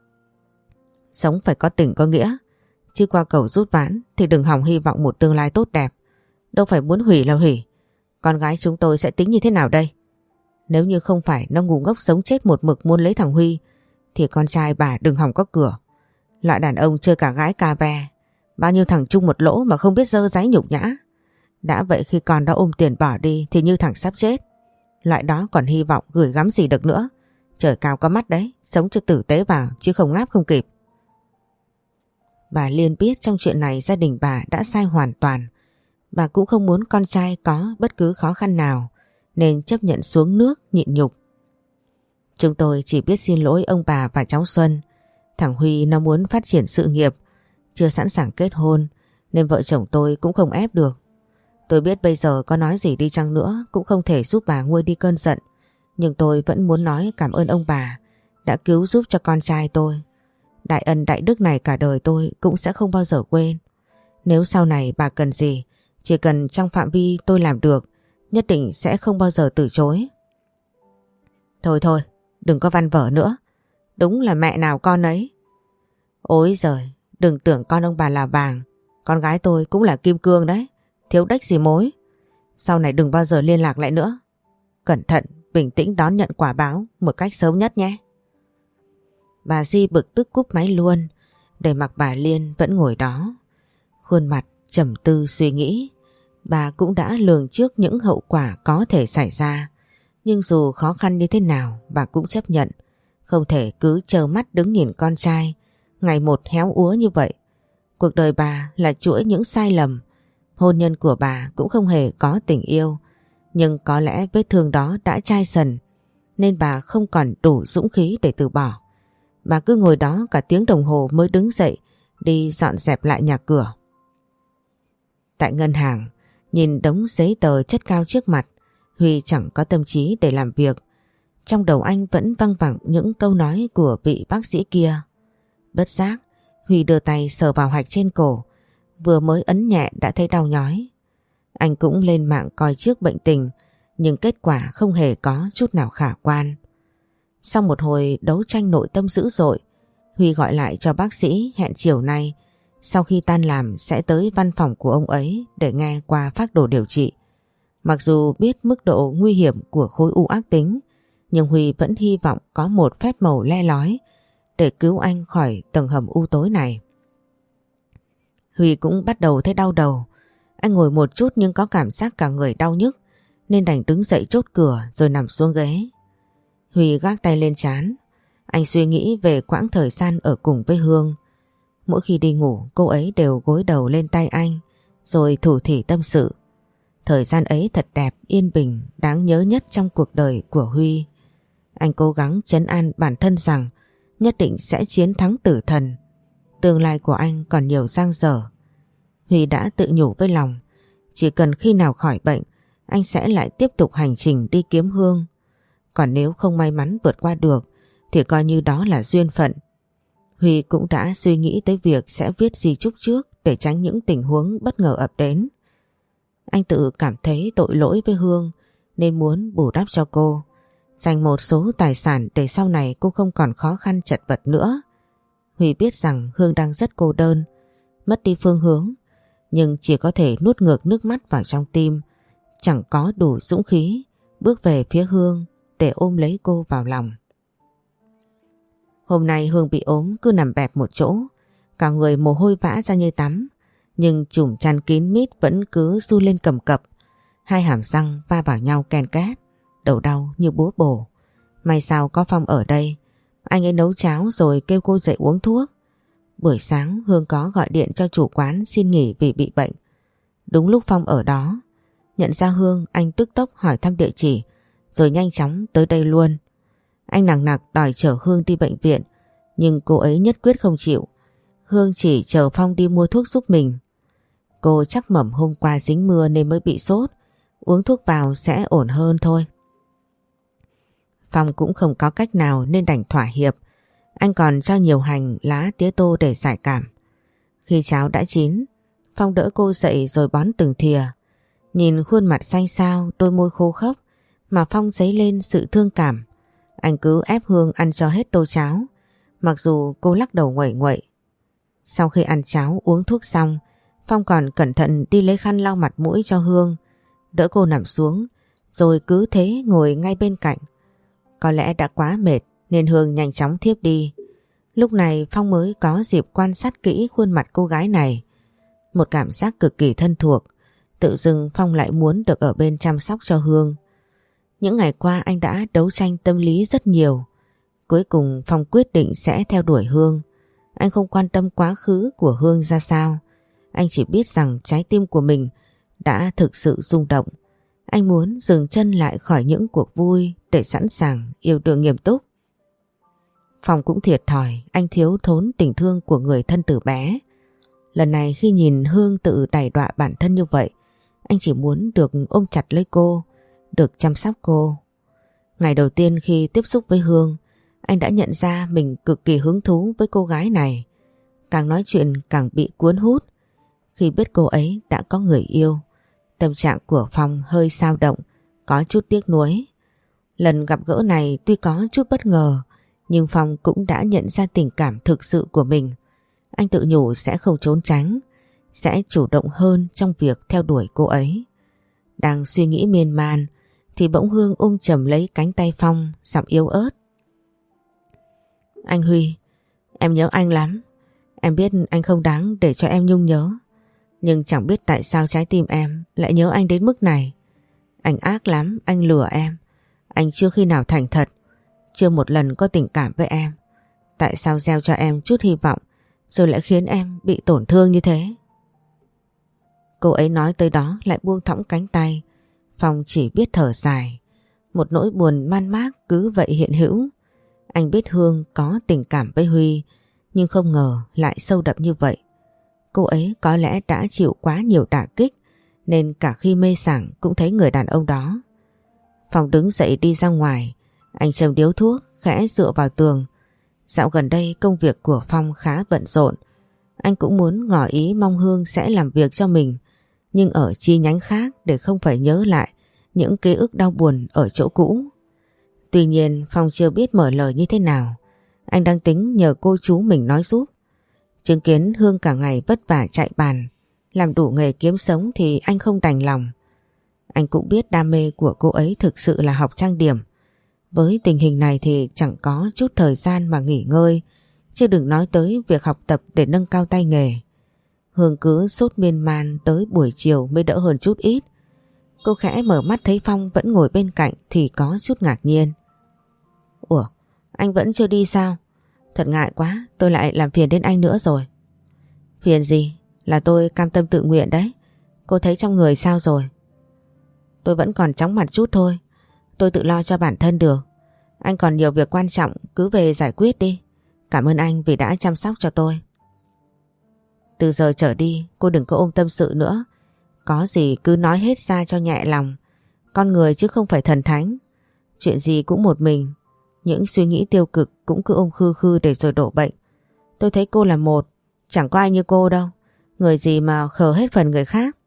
Sống phải có tình có nghĩa, chứ qua cầu rút ván thì đừng hòng hy vọng một tương lai tốt đẹp. Đâu phải muốn hủy là hủy. Con gái chúng tôi sẽ tính như thế nào đây? Nếu như không phải nó ngu ngốc sống chết một mực muốn lấy thằng Huy, thì con trai bà đừng hòng có cửa. Loại đàn ông chơi cả gái cà ve, bao nhiêu thằng chung một lỗ mà không biết dơ dáy nhục nhã. Đã vậy khi con đã ôm tiền bỏ đi thì như thằng sắp chết. Loại đó còn hy vọng gửi gắm gì được nữa. Trời cao có mắt đấy, sống cho tử tế vào chứ không ngáp không kịp. Bà Liên biết trong chuyện này gia đình bà đã sai hoàn toàn. Bà cũng không muốn con trai có bất cứ khó khăn nào, nên chấp nhận xuống nước nhịn nhục. Chúng tôi chỉ biết xin lỗi ông bà và cháu Xuân. Thằng Huy nó muốn phát triển sự nghiệp, chưa sẵn sàng kết hôn nên vợ chồng tôi cũng không ép được. Tôi biết bây giờ có nói gì đi chăng nữa cũng không thể giúp bà nguôi đi cơn giận, nhưng tôi vẫn muốn nói cảm ơn ông bà đã cứu giúp cho con trai tôi. Đại ân đại đức này cả đời tôi cũng sẽ không bao giờ quên. Nếu sau này bà cần gì, chỉ cần trong phạm vi tôi làm được, nhất định sẽ không bao giờ từ chối. Thôi thôi, đừng có văn vở nữa. Đúng là mẹ nào con ấy. Ôi giời, đừng tưởng con ông bà là vàng. Con gái tôi cũng là kim cương đấy. Thiếu đếch gì mối. Sau này đừng bao giờ liên lạc lại nữa. Cẩn thận, bình tĩnh đón nhận quả báo một cách sớm nhất nhé. Bà Di bực tức cúp máy luôn, để mặc bà Liên vẫn ngồi đó. Khuôn mặt trầm tư suy nghĩ. Bà cũng đã lường trước những hậu quả có thể xảy ra. Nhưng dù khó khăn như thế nào bà cũng chấp nhận. Không thể cứ trơ mắt đứng nhìn con trai ngày một héo úa như vậy. Cuộc đời bà là chuỗi những sai lầm. Hôn nhân của bà cũng không hề có tình yêu. Nhưng có lẽ vết thương đó đã chai sần nên bà không còn đủ dũng khí để từ bỏ. Bà cứ ngồi đó cả tiếng đồng hồ mới đứng dậy đi dọn dẹp lại nhà cửa. Tại ngân hàng, nhìn đống giấy tờ chất cao trước mặt, Huy chẳng có tâm trí để làm việc. Trong đầu anh vẫn văng vẳng những câu nói của vị bác sĩ kia. Bất giác, Huy đưa tay sờ vào hạch trên cổ, vừa mới ấn nhẹ đã thấy đau nhói. Anh cũng lên mạng coi trước bệnh tình, nhưng kết quả không hề có chút nào khả quan. Sau một hồi đấu tranh nội tâm dữ dội, Huy gọi lại cho bác sĩ hẹn chiều nay, sau khi tan làm sẽ tới văn phòng của ông ấy để nghe qua phác đồ điều trị. Mặc dù biết mức độ nguy hiểm của khối u ác tính, nhưng Huy vẫn hy vọng có một phép màu le lói để cứu anh khỏi tầng hầm u tối này. Huy cũng bắt đầu thấy đau đầu. Anh ngồi một chút nhưng có cảm giác cả người đau nhức nên đành đứng dậy chốt cửa rồi nằm xuống ghế. Huy gác tay lên trán. Anh suy nghĩ về quãng thời gian ở cùng với Hương. Mỗi khi đi ngủ cô ấy đều gối đầu lên tay anh rồi thủ thỉ tâm sự. Thời gian ấy thật đẹp, yên bình, đáng nhớ nhất trong cuộc đời của Huy. Anh cố gắng trấn an bản thân rằng nhất định sẽ chiến thắng tử thần. Tương lai của anh còn nhiều dang dở. Huy đã tự nhủ với lòng, chỉ cần khi nào khỏi bệnh, anh sẽ lại tiếp tục hành trình đi kiếm Hương. Còn nếu không may mắn vượt qua được, thì coi như đó là duyên phận. Huy cũng đã suy nghĩ tới việc sẽ viết di chúc trước để tránh những tình huống bất ngờ ập đến. Anh tự cảm thấy tội lỗi với Hương nên muốn bù đắp cho cô, dành một số tài sản để sau này cô không còn khó khăn chật vật nữa. Huy biết rằng Hương đang rất cô đơn, mất đi phương hướng, nhưng chỉ có thể nuốt ngược nước mắt vào trong tim, chẳng có đủ dũng khí bước về phía Hương để ôm lấy cô vào lòng. Hôm nay Hương bị ốm cứ nằm bẹp một chỗ, cả người mồ hôi vã ra như tắm, nhưng chùm chăn kín mít vẫn cứ du lên cầm cập. Hai hàm răng va vào nhau ken két, đầu đau như búa bổ. May sao có Phong ở đây, anh ấy nấu cháo rồi kêu cô dậy uống thuốc. Buổi sáng Hương có gọi điện cho chủ quán xin nghỉ vì bị bệnh. Đúng lúc Phong ở đó, nhận ra Hương anh tức tốc hỏi thăm địa chỉ rồi nhanh chóng tới đây luôn. Anh nằng nặc đòi chở Hương đi bệnh viện, nhưng cô ấy nhất quyết không chịu. Hương chỉ chờ Phong đi mua thuốc giúp mình. Cô chắc mẩm hôm qua dính mưa nên mới bị sốt, uống thuốc vào sẽ ổn hơn thôi. Phong cũng không có cách nào nên đành thỏa hiệp. Anh còn cho nhiều hành, lá, tía tô để giải cảm. Khi cháo đã chín, Phong đỡ cô dậy rồi bón từng thìa. Nhìn khuôn mặt xanh xao, đôi môi khô khốc mà Phong dấy lên sự thương cảm. Anh cứ ép Hương ăn cho hết tô cháo, mặc dù cô lắc đầu nguậy nguậy. Sau khi ăn cháo uống thuốc xong, Phong còn cẩn thận đi lấy khăn lau mặt mũi cho Hương, đỡ cô nằm xuống, rồi cứ thế ngồi ngay bên cạnh. Có lẽ đã quá mệt nên Hương nhanh chóng thiếp đi. Lúc này Phong mới có dịp quan sát kỹ khuôn mặt cô gái này. Một cảm giác cực kỳ thân thuộc, tự dưng Phong lại muốn được ở bên chăm sóc cho Hương. Những ngày qua anh đã đấu tranh tâm lý rất nhiều. Cuối cùng Phong quyết định sẽ theo đuổi Hương. Anh không quan tâm quá khứ của Hương ra sao. Anh chỉ biết rằng trái tim của mình đã thực sự rung động. Anh muốn dừng chân lại khỏi những cuộc vui để sẵn sàng yêu đương nghiêm túc. Phong cũng thiệt thòi, anh thiếu thốn tình thương của người thân từ bé. Lần này khi nhìn Hương tự đày đọa bản thân như vậy, anh chỉ muốn được ôm chặt lấy cô, được chăm sóc cô. Ngày đầu tiên khi tiếp xúc với Hương, anh đã nhận ra mình cực kỳ hứng thú với cô gái này. Càng nói chuyện càng bị cuốn hút. Khi biết cô ấy đã có người yêu, tâm trạng của Phong hơi dao động, có chút tiếc nuối. Lần gặp gỡ này tuy có chút bất ngờ, nhưng Phong cũng đã nhận ra tình cảm thực sự của mình. Anh tự nhủ sẽ không trốn tránh, sẽ chủ động hơn trong việc theo đuổi cô ấy. Đang suy nghĩ miên man thì bỗng Hương ôm chầm lấy cánh tay Phong, giọng yếu ớt. Anh Huy, em nhớ anh lắm. Em biết anh không đáng để cho em nhung nhớ, nhưng chẳng biết tại sao trái tim em lại nhớ anh đến mức này. Anh ác lắm, anh lừa em. Anh chưa khi nào thành thật, chưa một lần có tình cảm với em. Tại sao gieo cho em chút hy vọng rồi lại khiến em bị tổn thương như thế? Cô ấy nói tới đó lại buông thõng cánh tay. Phong chỉ biết thở dài. Một nỗi buồn man mác cứ vậy hiện hữu. Anh biết Hương có tình cảm với Huy, nhưng không ngờ lại sâu đậm như vậy. Cô ấy có lẽ đã chịu quá nhiều đả kích, nên cả khi mê sảng cũng thấy người đàn ông đó. Phong đứng dậy đi ra ngoài. Anh châm điếu thuốc, khẽ dựa vào tường. Dạo gần đây công việc của Phong khá bận rộn. Anh cũng muốn ngỏ ý mong Hương sẽ làm việc cho mình, nhưng ở chi nhánh khác để không phải nhớ lại những ký ức đau buồn ở chỗ cũ. Tuy nhiên Phong chưa biết mở lời như thế nào. Anh đang tính nhờ cô chú mình nói giúp. Chứng kiến Hương cả ngày vất vả chạy bàn, làm đủ nghề kiếm sống thì anh không đành lòng. Anh cũng biết đam mê của cô ấy thực sự là học trang điểm. Với tình hình này thì chẳng có chút thời gian mà nghỉ ngơi, chứ đừng nói tới việc học tập để nâng cao tay nghề. Hương cứ sốt miên man tới buổi chiều mới đỡ hơn chút ít. Cô khẽ mở mắt thấy Phong vẫn ngồi bên cạnh thì có chút ngạc nhiên. Ủa, anh vẫn chưa đi sao? Thật ngại quá, tôi lại làm phiền đến anh nữa rồi. Phiền gì? Là tôi cam tâm tự nguyện đấy. Cô thấy trong người sao rồi? Tôi vẫn còn chóng mặt chút thôi. Tôi tự lo cho bản thân được. Anh còn nhiều việc quan trọng, cứ về giải quyết đi. Cảm ơn anh vì đã chăm sóc cho tôi. Từ giờ trở đi cô đừng có ôm tâm sự nữa. Có gì cứ nói hết ra cho nhẹ lòng. Con người chứ không phải thần thánh. Chuyện gì cũng một mình. Những suy nghĩ tiêu cực cũng cứ ôm khư khư để rồi đổ bệnh. Tôi thấy cô là một, chẳng có ai như cô đâu. Người gì mà khờ hết phần người khác.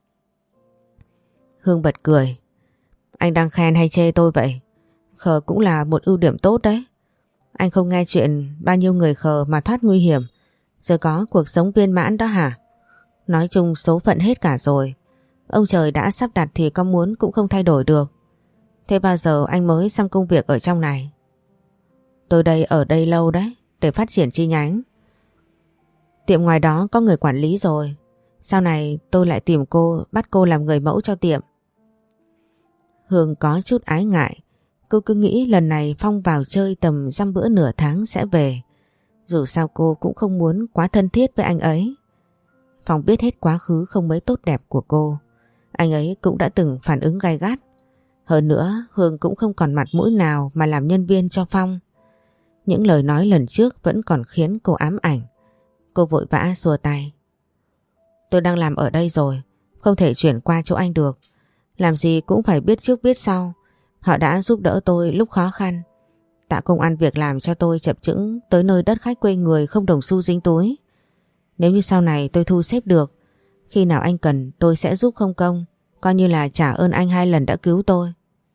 Hương bật cười. Anh đang khen hay chê tôi vậy? Khờ cũng là một ưu điểm tốt đấy. Anh không nghe chuyện bao nhiêu người khờ mà thoát nguy hiểm rồi có cuộc sống viên mãn đó hả? Nói chung số phận hết cả rồi. Ông trời đã sắp đặt thì có muốn cũng không thay đổi được. Thế bao giờ anh mới xong công việc ở trong này? Tôi đây ở đây lâu đấy, để phát triển chi nhánh. Tiệm ngoài đó có người quản lý rồi. Sau này tôi lại tìm cô, bắt cô làm người mẫu cho tiệm. Hương có chút ái ngại. Cô cứ nghĩ lần này Phong vào chơi tầm dăm bữa nửa tháng sẽ về. Dù sao cô cũng không muốn quá thân thiết với anh ấy. Phong biết hết quá khứ không mấy tốt đẹp của cô. Anh ấy cũng đã từng phản ứng gay gắt. Hơn nữa Hương cũng không còn mặt mũi nào mà làm nhân viên cho Phong. Những lời nói lần trước vẫn còn khiến cô ám ảnh. Cô vội vã xua tay. Tôi đang làm ở đây rồi, không thể chuyển qua chỗ anh được. Làm gì cũng phải biết trước biết sau. Họ đã giúp đỡ tôi lúc khó khăn, tạo công ăn việc làm cho tôi chập chững tới nơi đất khách quê người không đồng xu dính túi. Nếu như sau này tôi thu xếp được, khi nào anh cần tôi sẽ giúp không công, coi như là trả ơn anh hai lần đã cứu tôi.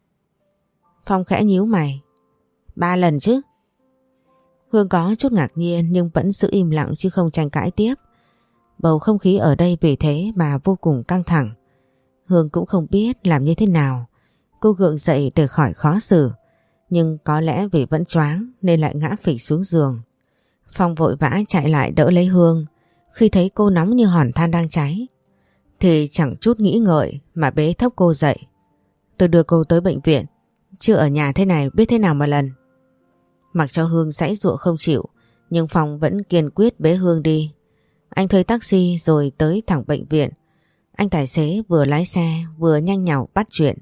Phong khẽ nhíu mày. Ba lần chứ? Hương có chút ngạc nhiên nhưng vẫn giữ im lặng chứ không tranh cãi tiếp. Bầu không khí ở đây vì thế mà vô cùng căng thẳng. Hương cũng không biết làm như thế nào. Cô gượng dậy để khỏi khó xử, nhưng có lẽ vì vẫn choáng nên lại ngã phịch xuống giường. Phong vội vã chạy lại đỡ lấy Hương. Khi thấy cô nóng như hòn than đang cháy thì chẳng chút nghĩ ngợi mà bế thốc cô dậy. Tôi đưa cô tới bệnh viện, chứ ở nhà thế này biết thế nào mà lần. Mặc cho Hương giãy giụa không chịu, nhưng Phong vẫn kiên quyết bế Hương đi. Anh thuê taxi rồi tới thẳng bệnh viện. Anh tài xế vừa lái xe vừa nhanh nhảu bắt chuyện.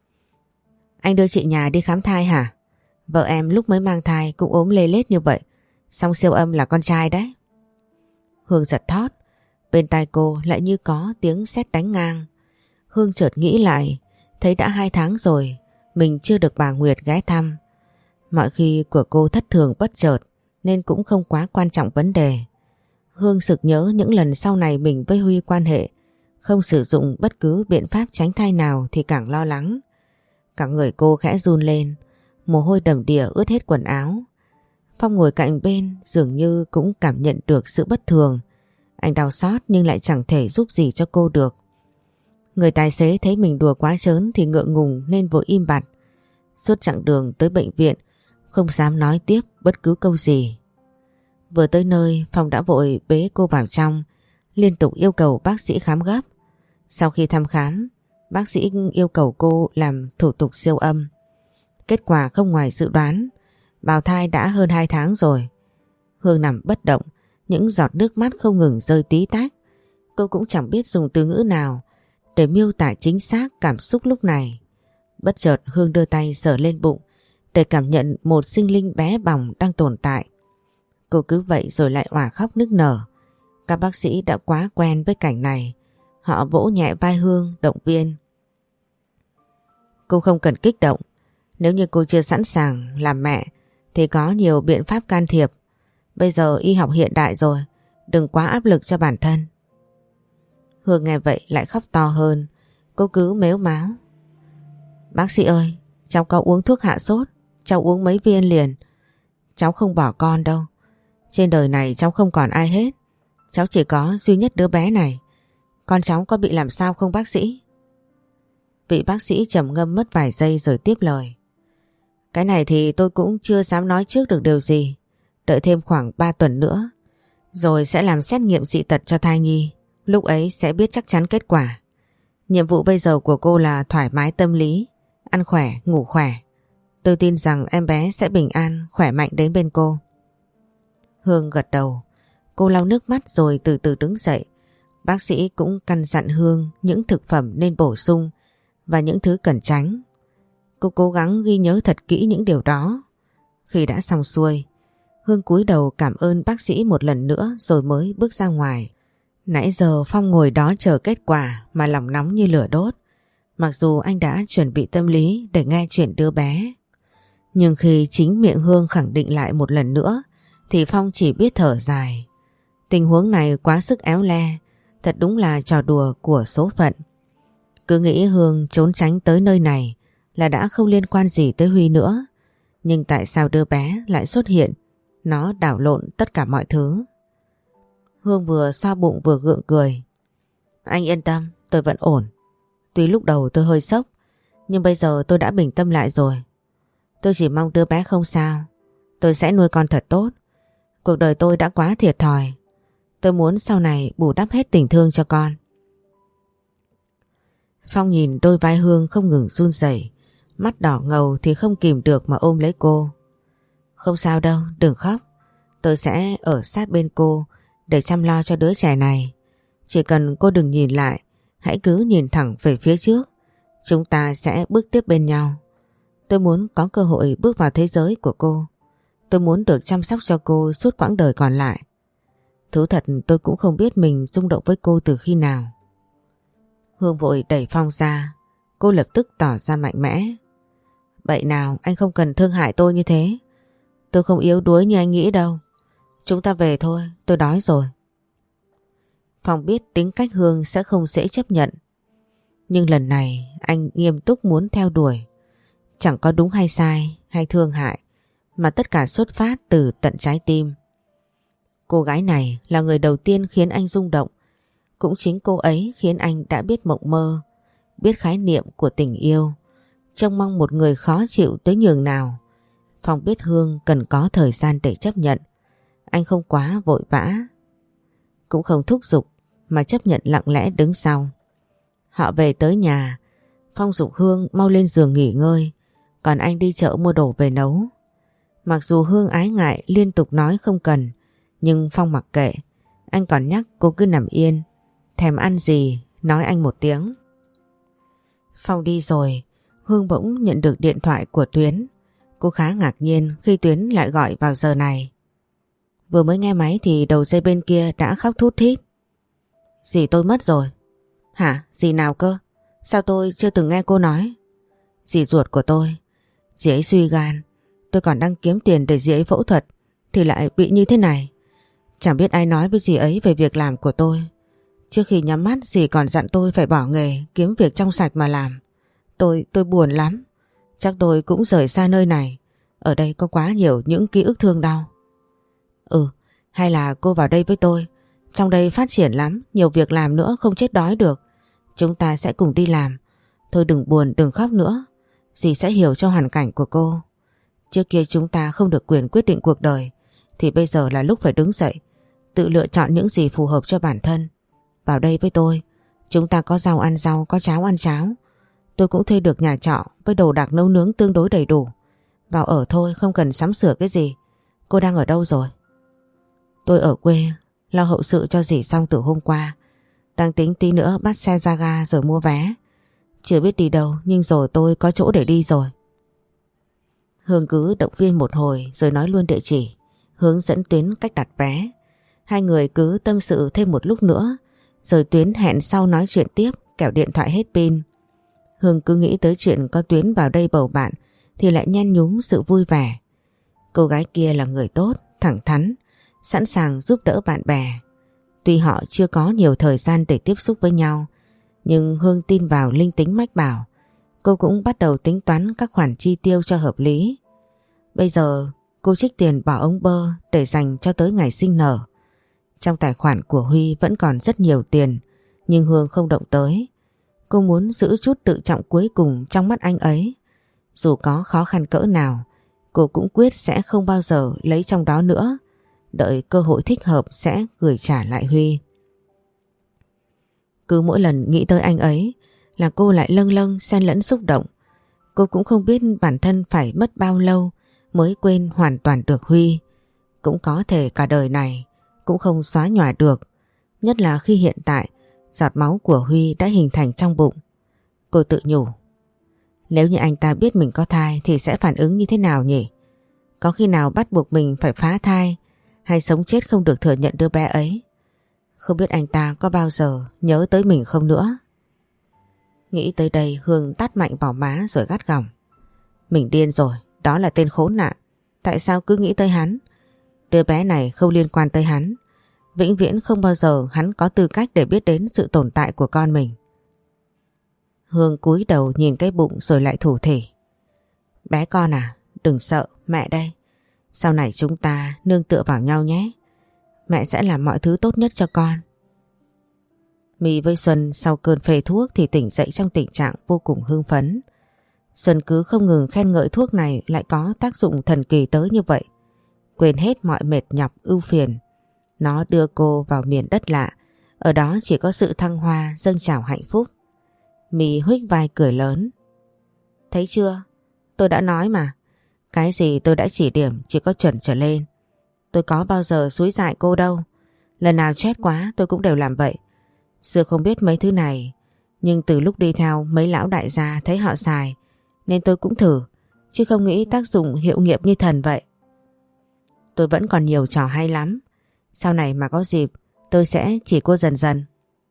Anh đưa chị nhà đi khám thai hả? Vợ em lúc mới mang thai cũng ốm lê lết như vậy, xong siêu âm là con trai đấy. Hương giật thót. Bên tai cô lại như có tiếng sét đánh ngang. Hương chợt nghĩ lại, thấy đã hai tháng rồi mình chưa được bà Nguyệt ghé thăm. Mọi khi của cô thất thường bất chợt nên cũng không quá quan trọng vấn đề. Hương sực nhớ những lần sau này mình với Huy quan hệ, không sử dụng bất cứ biện pháp tránh thai nào thì càng lo lắng. Cả người cô khẽ run lên, mồ hôi đầm đìa ướt hết quần áo. Phong ngồi cạnh bên dường như cũng cảm nhận được sự bất thường. Anh đau xót nhưng lại chẳng thể giúp gì cho cô được. Người tài xế thấy mình đùa quá trớn thì ngượng ngùng nên vội im bặt. Suốt chặng đường tới bệnh viện không dám nói tiếp bất cứ câu gì. Vừa tới nơi, Phong đã vội bế cô vào trong, liên tục yêu cầu bác sĩ khám gấp. Sau khi thăm khám, bác sĩ yêu cầu cô làm thủ tục siêu âm. Kết quả không ngoài dự đoán, bào thai đã hơn hai tháng rồi. Hương nằm bất động, những giọt nước mắt không ngừng rơi tí tách. Cô cũng chẳng biết dùng từ ngữ nào để miêu tả chính xác cảm xúc lúc này. Bất chợt Hương đưa tay sờ lên bụng để cảm nhận một sinh linh bé bỏng đang tồn tại. Cô cứ vậy rồi lại òa khóc nức nở. Các bác sĩ đã quá quen với cảnh này. Họ vỗ nhẹ vai Hương động viên. Cô không cần kích động. Nếu như cô chưa sẵn sàng làm mẹ thì có nhiều biện pháp can thiệp. Bây giờ y học hiện đại rồi, đừng quá áp lực cho bản thân. Hương nghe vậy lại khóc to hơn. Cô cứ mếu máo. Bác sĩ ơi, cháu có uống thuốc hạ sốt, cháu uống mấy viên liền. Cháu không bỏ con đâu. Trên đời này cháu không còn ai hết. Cháu chỉ có duy nhất đứa bé này. Con cháu có bị làm sao không bác sĩ? Vị bác sĩ trầm ngâm mất vài giây rồi tiếp lời. Cái này thì tôi cũng chưa dám nói trước được điều gì. Đợi thêm khoảng ba tuần nữa rồi sẽ làm xét nghiệm dị tật cho thai nhi. Lúc ấy sẽ biết chắc chắn kết quả. Nhiệm vụ bây giờ của cô là thoải mái tâm lý, ăn khỏe, ngủ khỏe. Tôi tin rằng em bé sẽ bình an, khỏe mạnh đến bên cô. Hương gật đầu. Cô lau nước mắt rồi từ từ đứng dậy. Bác sĩ cũng căn dặn Hương những thực phẩm nên bổ sung và những thứ cần tránh. Cô cố gắng ghi nhớ thật kỹ những điều đó. Khi đã xong xuôi, Hương cúi đầu cảm ơn bác sĩ một lần nữa rồi mới bước ra ngoài. Nãy giờ Phong ngồi đó chờ kết quả mà lòng nóng như lửa đốt. Mặc dù anh đã chuẩn bị tâm lý để nghe chuyện đứa bé. Nhưng khi chính miệng Hương khẳng định lại một lần nữa thì Phong chỉ biết thở dài. Tình huống này quá sức éo le, thật đúng là trò đùa của số phận. Cứ nghĩ Hương trốn tránh tới nơi này là đã không liên quan gì tới Huy nữa. Nhưng tại sao đứa bé lại xuất hiện? Nó đảo lộn tất cả mọi thứ. Hương vừa xoa bụng vừa gượng cười. Anh yên tâm, tôi vẫn ổn. Tuy lúc đầu tôi hơi sốc, nhưng bây giờ tôi đã bình tâm lại rồi. Tôi chỉ mong đứa bé không sao. Tôi sẽ nuôi con thật tốt. Cuộc đời tôi đã quá thiệt thòi. Tôi muốn sau này bù đắp hết tình thương cho con. Phong nhìn đôi vai Hương không ngừng run rẩy, mắt đỏ ngầu thì không kìm được mà ôm lấy cô. Không sao đâu, đừng khóc. Tôi sẽ ở sát bên cô để chăm lo cho đứa trẻ này. Chỉ cần cô đừng nhìn lại, hãy cứ nhìn thẳng về phía trước. Chúng ta sẽ bước tiếp bên nhau. Tôi muốn có cơ hội bước vào thế giới của cô. Tôi muốn được chăm sóc cho cô suốt quãng đời còn lại. Thú thật tôi cũng không biết mình rung động với cô từ khi nào. Hương vội đẩy Phong ra. Cô lập tức tỏ ra mạnh mẽ. Vậy nào, anh không cần thương hại tôi như thế. Tôi không yếu đuối như anh nghĩ đâu. Chúng ta về thôi, tôi đói rồi. Phong biết tính cách Hương sẽ không dễ chấp nhận. Nhưng lần này anh nghiêm túc muốn theo đuổi. Chẳng có đúng hay sai hay thương hại, mà tất cả xuất phát từ tận trái tim. Cô gái này là người đầu tiên khiến anh rung động. Cũng chính cô ấy khiến anh đã biết mộng mơ, biết khái niệm của tình yêu, trông mong một người khó chịu tới nhường nào. Phong biết Hương cần có thời gian để chấp nhận. Anh không quá vội vã, cũng không thúc giục, mà chấp nhận lặng lẽ đứng sau. Họ về tới nhà, Phong giục Hương mau lên giường nghỉ ngơi, còn anh đi chợ mua đồ về nấu. Mặc dù Hương ái ngại liên tục nói không cần, nhưng Phong mặc kệ. Anh còn nhắc cô cứ nằm yên, thèm ăn gì nói anh một tiếng. Phong đi rồi, Hương bỗng nhận được điện thoại của Tuyến. Cô khá ngạc nhiên khi Tuyến lại gọi vào giờ này. Vừa mới nghe máy thì đầu dây bên kia đã khóc thút thít. Dì tôi mất rồi. Hả? Dì nào cơ? Sao tôi chưa từng nghe cô nói? Dì ruột của tôi. Dì ấy suy gan. Tôi còn đang kiếm tiền để dì ấy phẫu thuật thì lại bị như thế này. Chẳng biết ai nói với dì ấy về việc làm của tôi. Trước khi nhắm mắt dì còn dặn tôi phải bỏ nghề, kiếm việc trong sạch mà làm. Tôi, tôi buồn lắm. Chắc tôi cũng rời xa nơi này. Ở đây có quá nhiều những ký ức thương đau. Ừ, hay là cô vào đây với tôi. Trong đây phát triển lắm, nhiều việc làm nữa, không chết đói được. Chúng ta sẽ cùng đi làm. Thôi đừng buồn, đừng khóc nữa. Dì sẽ hiểu cho hoàn cảnh của cô. Trước kia chúng ta không được quyền quyết định cuộc đời, thì bây giờ là lúc phải đứng dậy, tự lựa chọn những gì phù hợp cho bản thân. Vào đây với tôi. Chúng ta có rau ăn rau, có cháo ăn cháo. Tôi cũng thuê được nhà trọ với đồ đạc nấu nướng tương đối đầy đủ. Vào ở thôi, không cần sắm sửa cái gì. Cô đang ở đâu rồi? Tôi ở quê, lo hậu sự cho dì xong từ hôm qua. Đang tính tí nữa bắt xe ra ga rồi mua vé. Chưa biết đi đâu nhưng rồi tôi có chỗ để đi rồi. Hương cứ động viên một hồi rồi nói luôn địa chỉ, hướng dẫn Tuyến cách đặt vé. Hai người cứ tâm sự thêm một lúc nữa, rồi Tuyến hẹn sau nói chuyện tiếp, kẻo điện thoại hết pin. Hương cứ nghĩ tới chuyện có Tuyến vào đây bầu bạn thì lại nhen nhúm sự vui vẻ. Cô gái kia là người tốt, thẳng thắn, sẵn sàng giúp đỡ bạn bè. Tuy họ chưa có nhiều thời gian để tiếp xúc với nhau, nhưng Hương tin vào linh tính mách bảo. Cô cũng bắt đầu tính toán các khoản chi tiêu cho hợp lý. Bây giờ cô trích tiền bỏ ống bơ để dành cho tới ngày sinh nở. Trong tài khoản của Huy vẫn còn rất nhiều tiền, nhưng Hương không động tới. Cô muốn giữ chút tự trọng cuối cùng trong mắt anh ấy. Dù có khó khăn cỡ nào, cô cũng quyết sẽ không bao giờ lấy trong đó nữa. Đợi cơ hội thích hợp sẽ gửi trả lại Huy. Cứ mỗi lần nghĩ tới anh ấy là cô lại lâng lâng xen lẫn xúc động. Cô cũng không biết bản thân phải mất bao lâu mới quên hoàn toàn được Huy. Cũng có thể cả đời này cũng không xóa nhòa được. Nhất là khi hiện tại giọt máu của Huy đã hình thành trong bụng. Cô tự nhủ, nếu như anh ta biết mình có thai thì sẽ phản ứng như thế nào nhỉ? Có khi nào bắt buộc mình phải phá thai, hay sống chết không được thừa nhận đứa bé ấy? Không biết anh ta có bao giờ nhớ tới mình không nữa. Nghĩ tới đây Hương tát mạnh vào má rồi gắt gỏng. Mình điên rồi, đó là tên khốn nạn. Tại sao cứ nghĩ tới hắn? Đứa bé này không liên quan tới hắn. Vĩnh viễn không bao giờ hắn có tư cách để biết đến sự tồn tại của con mình. Hương cúi đầu nhìn cái bụng rồi lại thủ thỉ. Bé con à, đừng sợ, mẹ đây. Sau này chúng ta nương tựa vào nhau nhé. Mẹ sẽ làm mọi thứ tốt nhất cho con. My với Xuân sau cơn phê thuốc thì tỉnh dậy trong tình trạng vô cùng hưng phấn. Xuân cứ không ngừng khen ngợi thuốc này lại có tác dụng thần kỳ tới như vậy. Quên hết mọi mệt nhọc ưu phiền. Nó đưa cô vào miền đất lạ. Ở đó chỉ có sự thăng hoa dâng trào hạnh phúc. My huých vai cười lớn. Thấy chưa? Tôi đã nói mà. Cái gì tôi đã chỉ điểm chỉ có chuẩn trở lên. Tôi có bao giờ xúi dại cô đâu. Lần nào chết quá tôi cũng đều làm vậy. Xưa không biết mấy thứ này, nhưng từ lúc đi theo mấy lão đại gia thấy họ xài nên tôi cũng thử, chứ không nghĩ tác dụng hiệu nghiệm như thần vậy. Tôi vẫn còn nhiều trò hay lắm. Sau này mà có dịp tôi sẽ chỉ cô dần dần.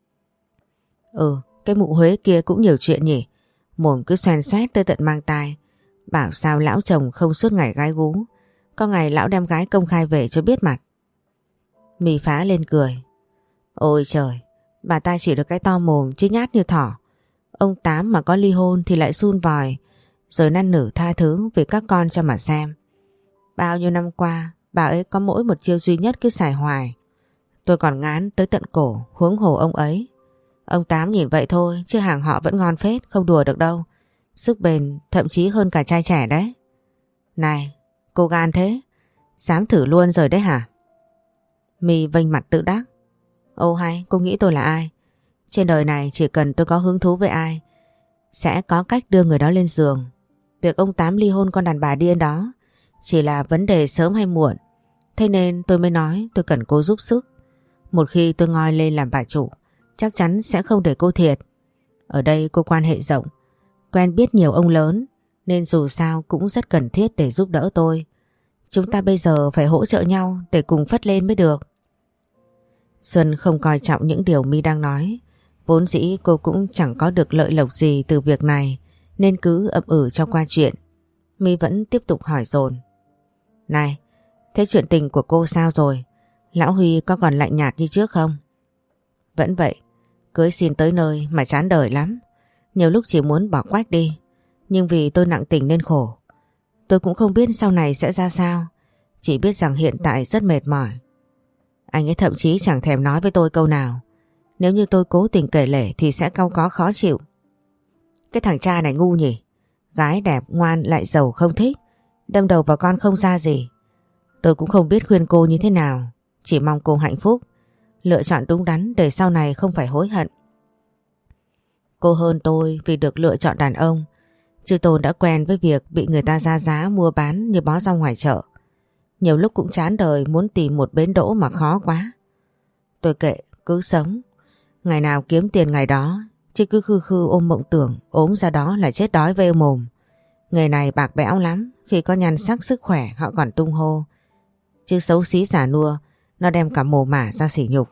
Ừ, cái mụ Huế kia cũng nhiều chuyện nhỉ. Mồm cứ xoèn xoét tới tận mang tai. Bảo sao lão chồng không suốt ngày gái gú. Có ngày lão đem gái công khai về cho biết mặt. My phá lên cười. Ôi trời, bà ta chỉ được cái to mồm chứ nhát như thỏ. Ông Tám mà có ly hôn thì lại sun vòi, rồi năn nỉ tha thứ vì các con cho mà xem. Bao nhiêu năm qua bà ấy có mỗi một chiêu duy nhất cứ xài hoài. Tôi còn ngán tới tận cổ, huống hồ ông ấy. Ông Tám nhìn vậy thôi chứ hàng họ vẫn ngon phết, không đùa được đâu. Sức bền thậm chí hơn cả trai trẻ đấy. Này, cô gan thế, dám thử luôn rồi đấy hả? My vênh mặt tự đắc. Ô hay, cô nghĩ tôi là ai? Trên đời này chỉ cần tôi có hứng thú với ai, sẽ có cách đưa người đó lên giường. Việc ông Tám ly hôn con đàn bà điên đó chỉ là vấn đề sớm hay muộn. Thế nên tôi mới nói tôi cần cô giúp sức. Một khi tôi ngoi lên làm bà chủ, chắc chắn sẽ không để cô thiệt. Ở đây cô quan hệ rộng, quen biết nhiều ông lớn, nên dù sao cũng rất cần thiết để giúp đỡ tôi. Chúng ta bây giờ phải hỗ trợ nhau để cùng phất lên mới được. Xuân không coi trọng những điều My đang nói. Vốn dĩ cô cũng chẳng có được lợi lộc gì từ việc này nên cứ ậm ừ cho qua chuyện. My vẫn tiếp tục hỏi dồn. Này, thế chuyện tình của cô sao rồi? Lão Huy có còn lạnh nhạt như trước không? Vẫn vậy, cưới xin tới nơi mà chán đời lắm. Nhiều lúc chỉ muốn bỏ quách đi. Nhưng vì tôi nặng tình nên khổ. Tôi cũng không biết sau này sẽ ra sao. Chỉ biết rằng hiện tại rất mệt mỏi. Anh ấy thậm chí chẳng thèm nói với tôi câu nào. Nếu như tôi cố tình kể lể thì sẽ cau có khó chịu. Cái thằng cha này ngu nhỉ. Gái đẹp ngoan lại giàu không thích. Đâm đầu vào con không ra gì. Tôi cũng không biết khuyên cô như thế nào. Chỉ mong cô hạnh phúc. Lựa chọn đúng đắn để sau này không phải hối hận. Cô hơn tôi vì được lựa chọn đàn ông. Chứ tôi đã quen với việc bị người ta ra giá mua bán như bó rau ngoài chợ. Nhiều lúc cũng chán đời muốn tìm một bến đỗ mà khó quá. Tôi kệ, cứ sống. Ngày nào kiếm tiền ngày đó. Chứ cứ khư khư ôm mộng tưởng ốm ra đó là chết đói vê mồm. Nghề này bạc bẽo lắm. Khi có nhan sắc sức khỏe họ còn tung hô. Chứ xấu xí giả nua nó đem cả mồ mả ra sỉ nhục.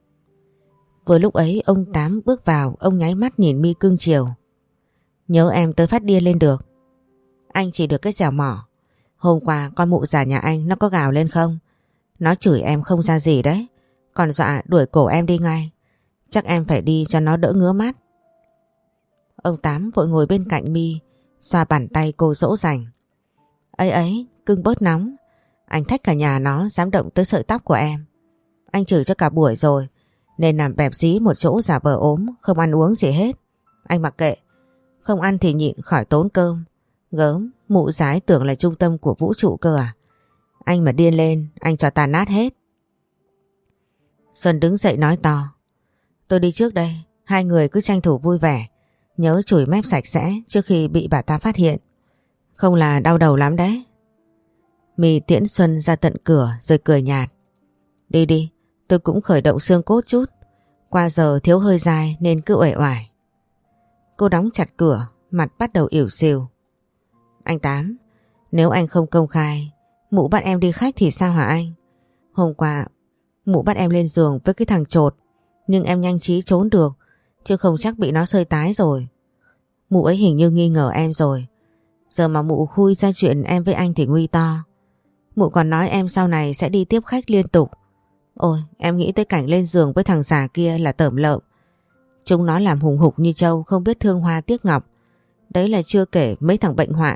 Vừa lúc ấy ông Tám bước vào. Ông nháy mắt nhìn My cưng chiều. Nhớ em tới phát điên lên được. Anh chỉ được cái dẻo mỏ. Hôm qua con mụ già nhà anh nó có gào lên không? Nó chửi em không ra gì đấy. Còn dọa đuổi cổ em đi ngay. Chắc em phải đi cho nó đỡ ngứa mắt. Ông Tám vội ngồi bên cạnh My, xoa bàn tay cô dỗ dành. Ấy ấy, cưng bớt nóng. Anh thách cả nhà nó dám động tới sợi tóc của em. Anh chửi cho cả buổi rồi, nên nằm bẹp dí một chỗ giả vờ ốm, không ăn uống gì hết. Anh mặc kệ. Không ăn thì nhịn khỏi tốn cơm. Gớm, mụ dái tưởng là trung tâm của vũ trụ cơ à? Anh mà điên lên, anh cho tàn nát hết. Xuân đứng dậy nói to. Tôi đi trước đây, hai người cứ tranh thủ vui vẻ. Nhớ chùi mép sạch sẽ trước khi bị bà ta phát hiện. Không là đau đầu lắm đấy. My tiễn Xuân ra tận cửa rồi cười nhạt. Đi đi, tôi cũng khởi động xương cốt chút. Qua giờ thiếu hơi dài nên cứ uể oải. Cô đóng chặt cửa, mặt bắt đầu ỉu xìu. Anh Tám, nếu anh không công khai, mụ bắt em đi khách thì sao hả anh? Hôm qua, mụ bắt em lên giường với cái thằng chột, nhưng em nhanh trí trốn được, chứ không chắc bị nó sơi tái rồi. Mụ ấy hình như nghi ngờ em rồi. Giờ mà mụ khui ra chuyện em với anh thì nguy to. Mụ còn nói em sau này sẽ đi tiếp khách liên tục. Ôi, em nghĩ tới cảnh lên giường với thằng già kia là tởm lợm. Chúng nó làm hùng hục như trâu, không biết thương hoa tiếc ngọc. Đấy là chưa kể mấy thằng bệnh hoạn.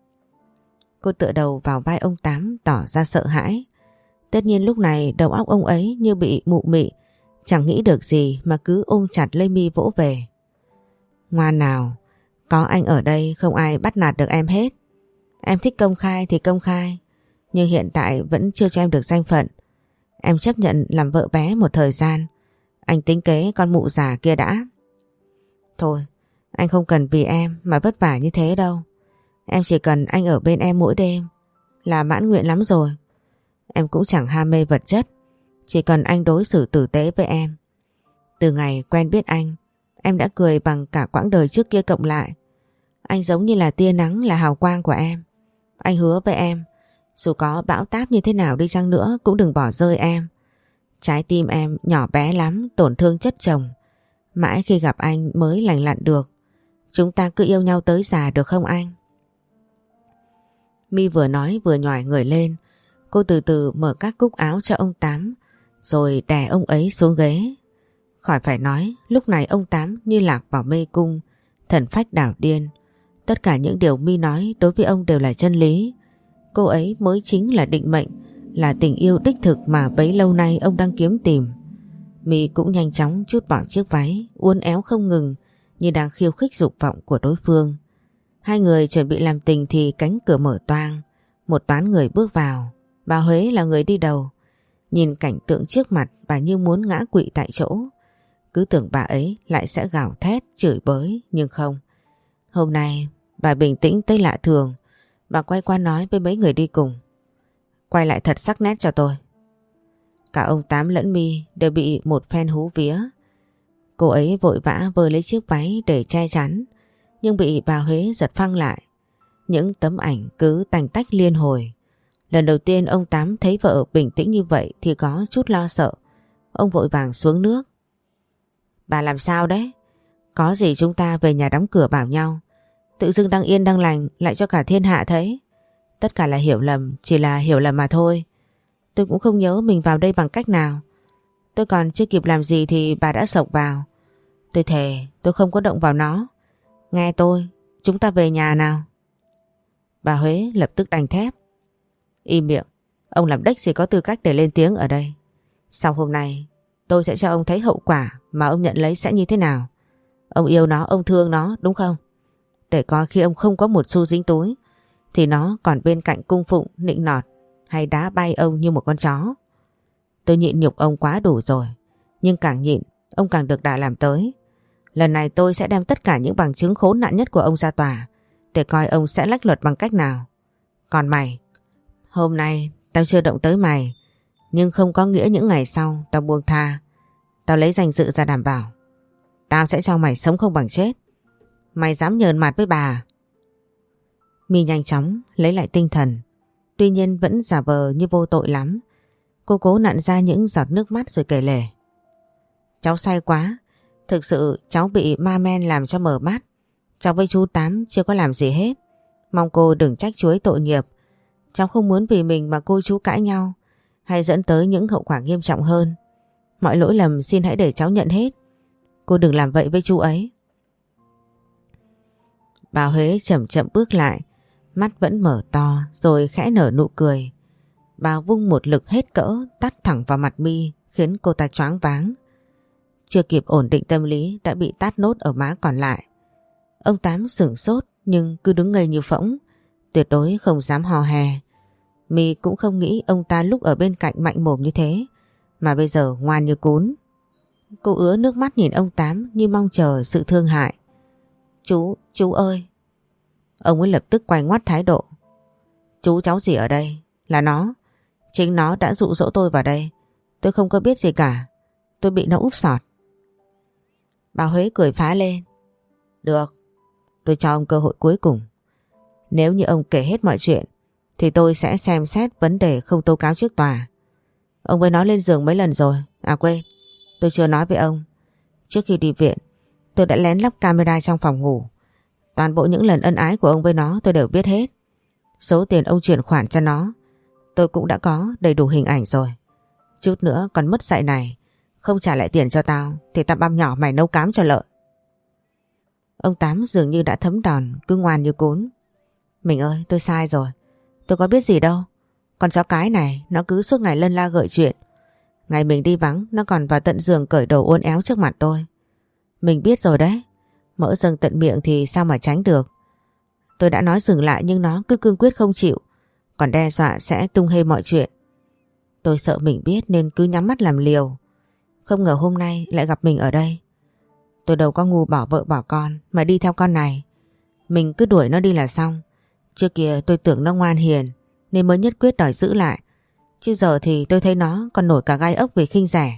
Cô tựa đầu vào vai ông Tám tỏ ra sợ hãi. Tất nhiên lúc này đầu óc ông ấy như bị mụ mị, chẳng nghĩ được gì mà cứ ôm chặt lấy My vỗ về. Ngoan nào, có anh ở đây không ai bắt nạt được em hết. Em thích công khai thì công khai, nhưng hiện tại vẫn chưa cho em được danh phận. Em chấp nhận làm vợ bé một thời gian. Anh tính kế con mụ già kia đã. Thôi, anh không cần vì em mà vất vả như thế đâu. Em chỉ cần anh ở bên em mỗi đêm là mãn nguyện lắm rồi. Em cũng chẳng ham mê vật chất, chỉ cần anh đối xử tử tế với em. Từ ngày quen biết anh, em đã cười bằng cả quãng đời trước kia cộng lại. Anh giống như là tia nắng, là hào quang của em. Anh hứa với em, dù có bão táp như thế nào đi chăng nữa cũng đừng bỏ rơi em. Trái tim em nhỏ bé lắm, tổn thương chất chồng. Mãi khi gặp anh mới lành lặn được. Chúng ta cứ yêu nhau tới già được không anh? My vừa nói vừa nhòi người lên. Cô từ từ mở các cúc áo cho ông Tám, rồi đè ông ấy xuống ghế. Khỏi phải nói, lúc này ông Tám như lạc vào mê cung, thần phách đảo điên. Tất cả những điều My nói đối với ông đều là chân lý. Cô ấy mới chính là định mệnh, là tình yêu đích thực mà bấy lâu nay ông đang kiếm tìm. My cũng nhanh chóng trút bỏ chiếc váy, uốn éo không ngừng như đang khiêu khích dục vọng của đối phương. Hai người chuẩn bị làm tình thì cánh cửa mở toang, một toán người bước vào. Bà Huế là người đi đầu. Nhìn cảnh tượng trước mặt bà như muốn ngã quỵ tại chỗ. Cứ tưởng bà ấy lại sẽ gào thét chửi bới, nhưng không. Hôm nay bà bình tĩnh tới lạ thường. Bà quay qua nói với mấy người đi cùng. Quay lại thật sắc nét cho tôi. Cả ông Tám lẫn My đều bị một phen hú vía. Cô ấy vội vã vơ lấy chiếc váy để che chắn, nhưng bị bà Huế giật phăng lại. Những tấm ảnh cứ tành tách liên hồi. Lần đầu tiên ông Tám thấy vợ bình tĩnh như vậy thì có chút lo sợ. Ông vội vàng xuống nước. Bà làm sao đấy? Có gì chúng ta về nhà đóng cửa bảo nhau. Tự dưng đang yên đang lành lại cho cả thiên hạ thấy. Tất cả là hiểu lầm, chỉ là hiểu lầm mà thôi. Tôi cũng không nhớ mình vào đây bằng cách nào. Tôi còn chưa kịp làm gì thì bà đã xộc vào. Tôi thề tôi không có động vào nó. Nghe tôi, chúng ta về nhà nào. Bà Huế lập tức đanh thép. Im miệng, ông làm đếch gì có tư cách để lên tiếng ở đây. Sau hôm nay tôi sẽ cho ông thấy hậu quả mà ông nhận lấy sẽ như thế nào. Ông yêu nó, ông thương nó đúng không? Để coi khi ông không có một xu dính túi thì nó còn bên cạnh cung phụng nịnh nọt hay đá bay ông như một con chó. Tôi nhịn nhục ông quá đủ rồi, nhưng càng nhịn ông càng được đà làm tới. Lần này tôi sẽ đem tất cả những bằng chứng khốn nạn nhất của ông ra tòa để coi ông sẽ lách luật bằng cách nào. Còn mày, hôm nay tao chưa động tới mày, nhưng không có nghĩa những ngày sau tao buông tha. Tao lấy danh dự ra đảm bảo. Tao sẽ cho mày sống không bằng chết. Mày dám nhờn mặt với bà? My nhanh chóng lấy lại tinh thần, tuy nhiên vẫn giả vờ như vô tội lắm. Cô cố nặn ra những giọt nước mắt rồi kể lể. Cháu say quá, thực sự cháu bị ma men làm cho mở mắt. Cháu với chú Tám chưa có làm gì hết. Mong cô đừng trách chú ấy tội nghiệp. Cháu không muốn vì mình mà cô chú cãi nhau hay dẫn tới những hậu quả nghiêm trọng hơn. Mọi lỗi lầm xin hãy để cháu nhận hết. Cô đừng làm vậy với chú ấy. Bà Huế chậm chậm bước lại, mắt vẫn mở to rồi khẽ nở nụ cười. Bà vung một lực hết cỡ tát thẳng vào mặt My khiến cô ta choáng váng. Chưa kịp ổn định tâm lý đã bị tát nốt ở má còn lại. Ông Tám sửng sốt nhưng cứ đứng ngây như phỗng, tuyệt đối không dám hò hè. My cũng không nghĩ ông ta lúc ở bên cạnh mạnh mồm như thế mà bây giờ ngoan như cún. Cô ứa nước mắt nhìn ông Tám như mong chờ sự thương hại. Chú, chú ơi. Ông ấy lập tức quay ngoắt thái độ. Chú cháu gì ở đây? Là nó. Chính nó đã dụ dỗ tôi vào đây. Tôi không có biết gì cả. Tôi bị nó úp sọt. Bà Huế cười phá lên. Được, tôi cho ông cơ hội cuối cùng. Nếu như ông kể hết mọi chuyện thì tôi sẽ xem xét vấn đề không tố cáo trước tòa. Ông với nó lên giường mấy lần rồi. À quên, tôi chưa nói với ông. Trước khi đi viện tôi đã lén lắp camera trong phòng ngủ. Toàn bộ những lần ân ái của ông với nó tôi đều biết hết. Số tiền ông chuyển khoản cho nó tôi cũng đã có đầy đủ hình ảnh rồi. Chút nữa còn mất dạy này, không trả lại tiền cho tao thì tao băm nhỏ mày nấu cám cho lợn. Ông Tám dường như đã thấm đòn, cứ ngoan như cún. Mình ơi, tôi sai rồi. Tôi có biết gì đâu. Con chó cái này nó cứ suốt ngày lân la gợi chuyện. Ngày mình đi vắng nó còn vào tận giường cởi đồ uốn éo trước mặt tôi. Mình biết rồi đấy. Mỡ dâng tận miệng thì sao mà tránh được. Tôi đã nói dừng lại nhưng nó cứ cương quyết không chịu, còn đe dọa sẽ tung hê mọi chuyện. Tôi sợ mình biết nên cứ nhắm mắt làm liều. Không ngờ hôm nay lại gặp mình ở đây. Tôi đâu có ngu bỏ vợ bỏ con mà đi theo con này. Mình cứ đuổi nó đi là xong. Trước kia tôi tưởng nó ngoan hiền nên mới nhất quyết đòi giữ lại. Chứ giờ thì tôi thấy nó còn nổi cả gai ốc vì khinh rẻ.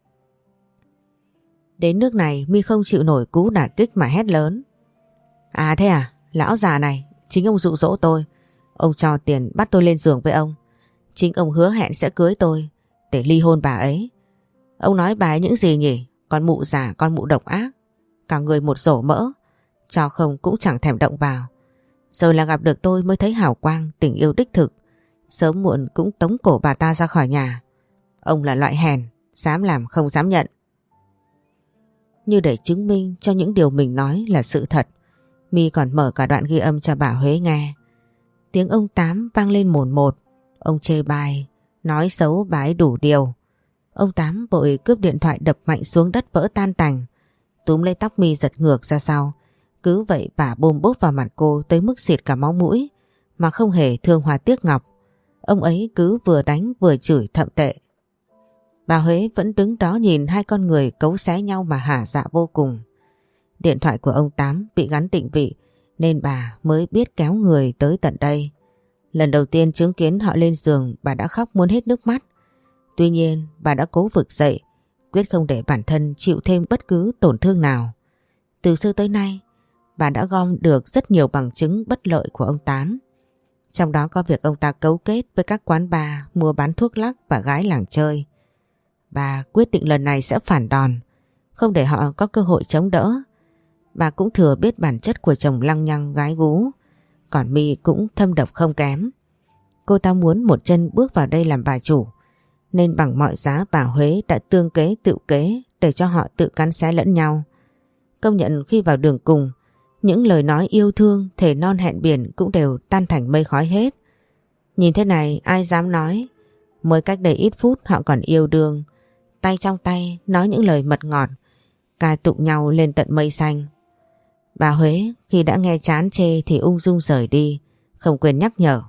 Đến nước này My không chịu nổi cú đả kích mà hét lớn. À thế à, lão già này, chính ông dụ dỗ tôi. Ông cho tiền bắt tôi lên giường với ông. Chính ông hứa hẹn sẽ cưới tôi để ly hôn bà ấy. Ông nói bà ấy những gì nhỉ? Con mụ già, con mụ độc ác. Cả người một rổ mỡ. Cho không cũng chẳng thèm động vào. Rồi là gặp được tôi mới thấy hào quang tình yêu đích thực. Sớm muộn cũng tống cổ bà ta ra khỏi nhà. Ông là loại hèn, dám làm không dám nhận. Như để chứng minh cho những điều mình nói là sự thật, My còn mở cả đoạn ghi âm cho bà Huế nghe. Tiếng ông Tám vang lên mồn một. Ông chê bai, nói xấu bà ấy đủ điều. Ông Tám vội cướp điện thoại đập mạnh xuống đất vỡ tan tành. Túm lấy tóc My giật ngược ra sau. Cứ vậy bà bôm bốp vào mặt cô tới mức xịt cả máu mũi mà không hề thương hoa tiếc ngọc. Ông ấy cứ vừa đánh vừa chửi thậm tệ. Bà Huế vẫn đứng đó nhìn hai con người cấu xé nhau mà hả dạ vô cùng. Điện thoại của ông Tám bị gắn định vị nên bà mới biết kéo người tới tận đây. Lần đầu tiên chứng kiến họ lên giường bà đã khóc muốn hết nước mắt. Tuy nhiên bà đã cố vực dậy, quyết không để bản thân chịu thêm bất cứ tổn thương nào. Từ xưa tới nay bà đã gom được rất nhiều bằng chứng bất lợi của ông Tám. Trong đó có việc ông ta cấu kết với các quán bar mua bán thuốc lắc và gái làng chơi. bà quyết định lần này sẽ phản đòn, không để họ có cơ hội chống đỡ. Bà cũng thừa biết bản chất của chồng lăng nhăng gái gú, còn My cũng thâm độc không kém. Cô ta muốn một chân bước vào đây làm bà chủ, nên bằng mọi giá bà Huế đã tương kế tự kế để cho họ tự cắn xé lẫn nhau. Công nhận khi vào đường cùng, những lời nói yêu thương, thề non hẹn biển cũng đều tan thành mây khói hết. Nhìn thế này ai dám nói, mới cách đây ít phút họ còn yêu đương, tay trong tay nói những lời mật ngọt, ca tụng nhau lên tận mây xanh. Bà Huế khi đã nghe chán chê thì ung dung rời đi, không quên nhắc nhở.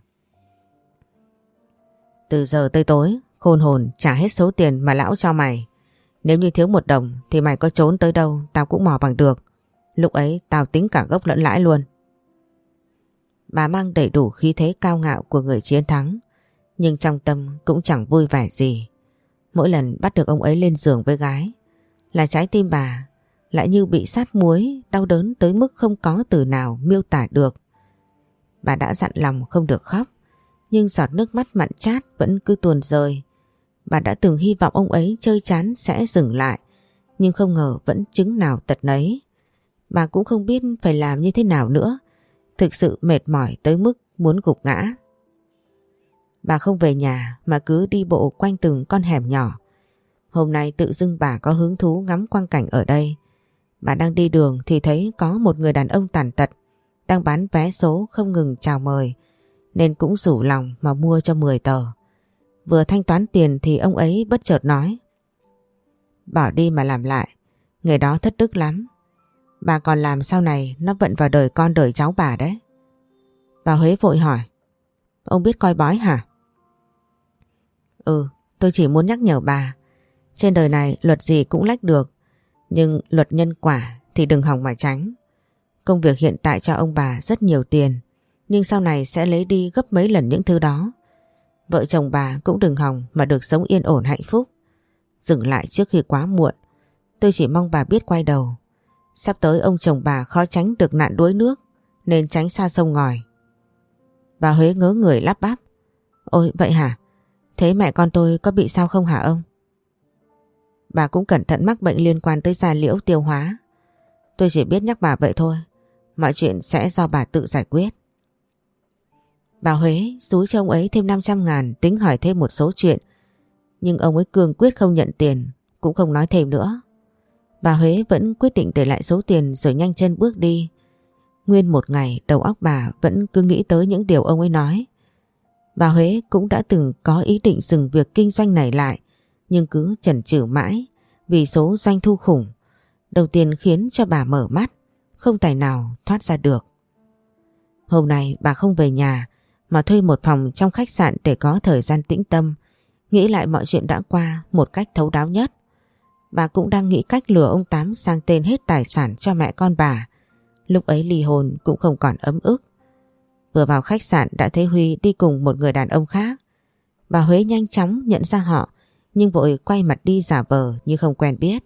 Từ giờ tới tối, khôn hồn trả hết số tiền mà lão cho mày. Nếu như thiếu một đồng thì mày có trốn tới đâu tao cũng mò bằng được. Lúc ấy tao tính cả gốc lẫn lãi luôn. Bà mang đầy đủ khí thế cao ngạo của người chiến thắng, nhưng trong tâm cũng chẳng vui vẻ gì. Mỗi lần bắt được ông ấy lên giường với gái là trái tim bà lại như bị sát muối, đau đớn tới mức không có từ nào miêu tả được. Bà đã dặn lòng không được khóc, nhưng giọt nước mắt mặn chát vẫn cứ tuôn rơi. Bà đã từng hy vọng ông ấy chơi chán sẽ dừng lại, nhưng không ngờ vẫn chứng nào tật nấy. Bà cũng không biết phải làm như thế nào nữa, thực sự mệt mỏi tới mức muốn gục ngã. Bà không về nhà mà cứ đi bộ quanh từng con hẻm nhỏ. Hôm nay tự dưng bà có hứng thú ngắm quang cảnh ở đây. Bà đang đi đường thì thấy có một người đàn ông tàn tật đang bán vé số không ngừng chào mời, nên cũng rủ lòng mà mua cho mười tờ. Vừa thanh toán tiền thì ông ấy bất chợt nói: Bỏ đi mà làm lại, nghề đó thất đức lắm. Bà còn làm sau này nó vận vào đời con đời cháu bà đấy. Bà Huế vội hỏi: Ông biết coi bói hả? Ừ, tôi chỉ muốn nhắc nhở bà, trên đời này luật gì cũng lách được, nhưng luật nhân quả thì đừng hòng mà tránh. Công việc hiện tại cho ông bà rất nhiều tiền, nhưng sau này sẽ lấy đi gấp mấy lần những thứ đó. Vợ chồng bà cũng đừng hòng mà được sống yên ổn hạnh phúc. Dừng lại trước khi quá muộn. Tôi chỉ mong bà biết quay đầu. Sắp tới ông chồng bà khó tránh được nạn đuối nước, nên tránh xa sông ngòi. Bà Huế ngớ người lắp bắp: Ôi vậy hả? Thế mẹ con tôi có bị sao không hả ông? Bà cũng cẩn thận mắc bệnh liên quan tới da liễu tiêu hóa. Tôi chỉ biết nhắc bà vậy thôi, mọi chuyện sẽ do bà tự giải quyết. Bà Huế dúi cho ông ấy thêm năm trăm ngàn, tính hỏi thêm một số chuyện, nhưng ông ấy cương quyết không nhận tiền, cũng không nói thêm nữa. Bà Huế vẫn quyết định để lại số tiền rồi nhanh chân bước đi. Nguyên một ngày đầu óc bà vẫn cứ nghĩ tới những điều ông ấy nói. Bà Huế cũng đã từng có ý định dừng việc kinh doanh này lại, nhưng cứ chần chừ mãi vì số doanh thu khủng. Đầu tiên khiến cho bà mở mắt, không tài nào thoát ra được. Hôm nay bà không về nhà mà thuê một phòng trong khách sạn để có thời gian tĩnh tâm, nghĩ lại mọi chuyện đã qua một cách thấu đáo nhất. Bà cũng đang nghĩ cách lừa ông Tám sang tên hết tài sản cho mẹ con bà. Lúc ấy ly hôn cũng không còn ấm ức. Vừa vào khách sạn đã thấy Huy đi cùng một người đàn ông khác. Bà Huế nhanh chóng nhận ra họ, nhưng vội quay mặt đi giả vờ như không quen biết.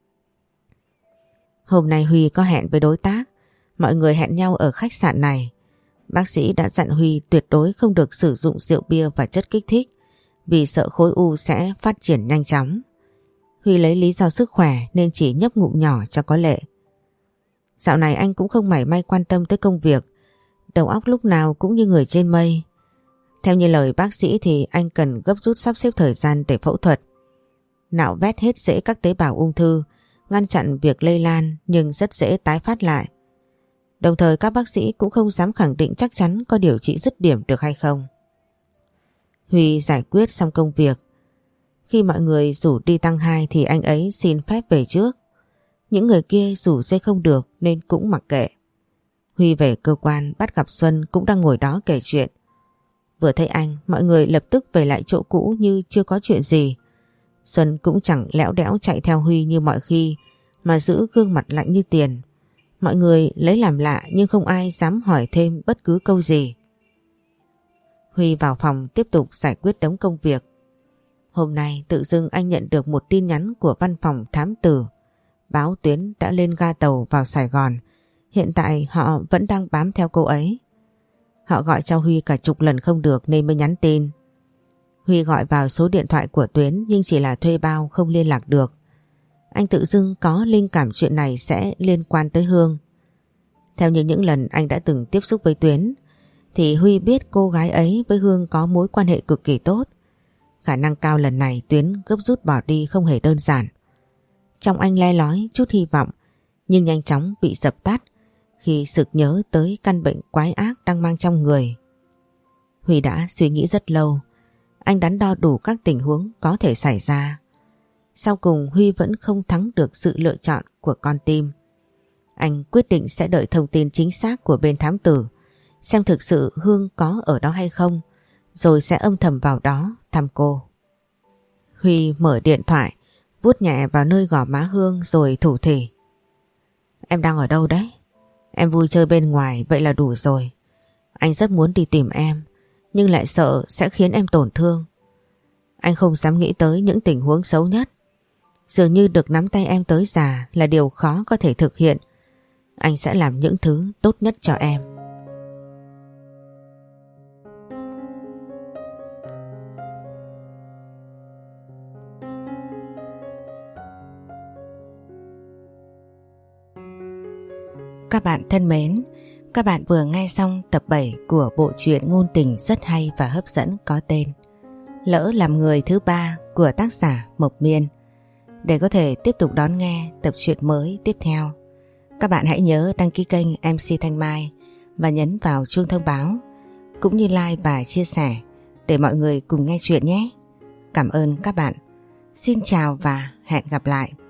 Hôm nay Huy có hẹn với đối tác. Mọi người hẹn nhau ở khách sạn này. Bác sĩ đã dặn Huy tuyệt đối không được sử dụng rượu bia và chất kích thích, vì sợ khối u sẽ phát triển nhanh chóng. Huy lấy lý do sức khỏe nên chỉ nhấp ngụm nhỏ cho có lệ. Dạo này anh cũng không mảy may quan tâm tới công việc, đầu óc lúc nào cũng như người trên mây. Theo như lời bác sĩ thì anh cần gấp rút sắp xếp thời gian để phẫu thuật, nạo vét hết rễ các tế bào ung thư, ngăn chặn việc lây lan nhưng rất dễ tái phát lại. Đồng thời các bác sĩ cũng không dám khẳng định chắc chắn có điều trị dứt điểm được hay không. Huy giải quyết xong công việc. Khi mọi người rủ đi tăng hai thì anh ấy xin phép về trước. Những người kia rủ dây không được nên cũng mặc kệ. Huy về cơ quan bắt gặp Xuân cũng đang ngồi đó kể chuyện. Vừa thấy anh, mọi người lập tức về lại chỗ cũ như chưa có chuyện gì. Xuân cũng chẳng lẽo đẽo chạy theo Huy như mọi khi, mà giữ gương mặt lạnh như tiền. Mọi người lấy làm lạ nhưng không ai dám hỏi thêm bất cứ câu gì. Huy vào phòng tiếp tục giải quyết đống công việc. Hôm nay tự dưng anh nhận được một tin nhắn của văn phòng thám tử, báo Tuyến đã lên ga tàu vào Sài Gòn. Hiện tại họ vẫn đang bám theo cô ấy. Họ gọi cho Huy cả chục lần không được nên mới nhắn tin. Huy gọi vào số điện thoại của Tuyến nhưng chỉ là thuê bao, không liên lạc được. Anh tự dưng có linh cảm chuyện này sẽ liên quan tới Hương. Theo như những lần anh đã từng tiếp xúc với Tuyến thì Huy biết cô gái ấy với Hương có mối quan hệ cực kỳ tốt. Khả năng cao lần này Tuyến gấp rút bỏ đi không hề đơn giản. Trong anh le lói chút hy vọng nhưng nhanh chóng bị dập tắt khi sực nhớ tới căn bệnh quái ác đang mang trong người. Huy đã suy nghĩ rất lâu. Anh đắn đo đủ các tình huống có thể xảy ra. Sau cùng Huy vẫn không thắng được sự lựa chọn của con tim. Anh quyết định sẽ đợi thông tin chính xác của bên thám tử, xem thực sự Hương có ở đó hay không, rồi sẽ âm thầm vào đó thăm cô. Huy mở điện thoại, vuốt nhẹ vào nơi gò má Hương rồi thủ thỉ. Em đang ở đâu đấy? Em vui chơi bên ngoài vậy là đủ rồi. Anh rất muốn đi tìm em, nhưng lại sợ sẽ khiến em tổn thương. Anh không dám nghĩ tới những tình huống xấu nhất. Dường như được nắm tay em tới già là điều khó có thể thực hiện. Anh sẽ làm những thứ tốt nhất cho em. Các bạn thân mến, các bạn vừa nghe xong tập bảy của bộ truyện ngôn tình rất hay và hấp dẫn có tên Lỡ Làm Người Thứ Ba của tác giả Mộc Miên. Để có thể tiếp tục đón nghe tập truyện mới tiếp theo, các bạn hãy nhớ đăng ký kênh em xê Thanh Mai và nhấn vào chuông thông báo, cũng như like và chia sẻ để mọi người cùng nghe chuyện nhé. Cảm ơn các bạn. Xin chào và hẹn gặp lại.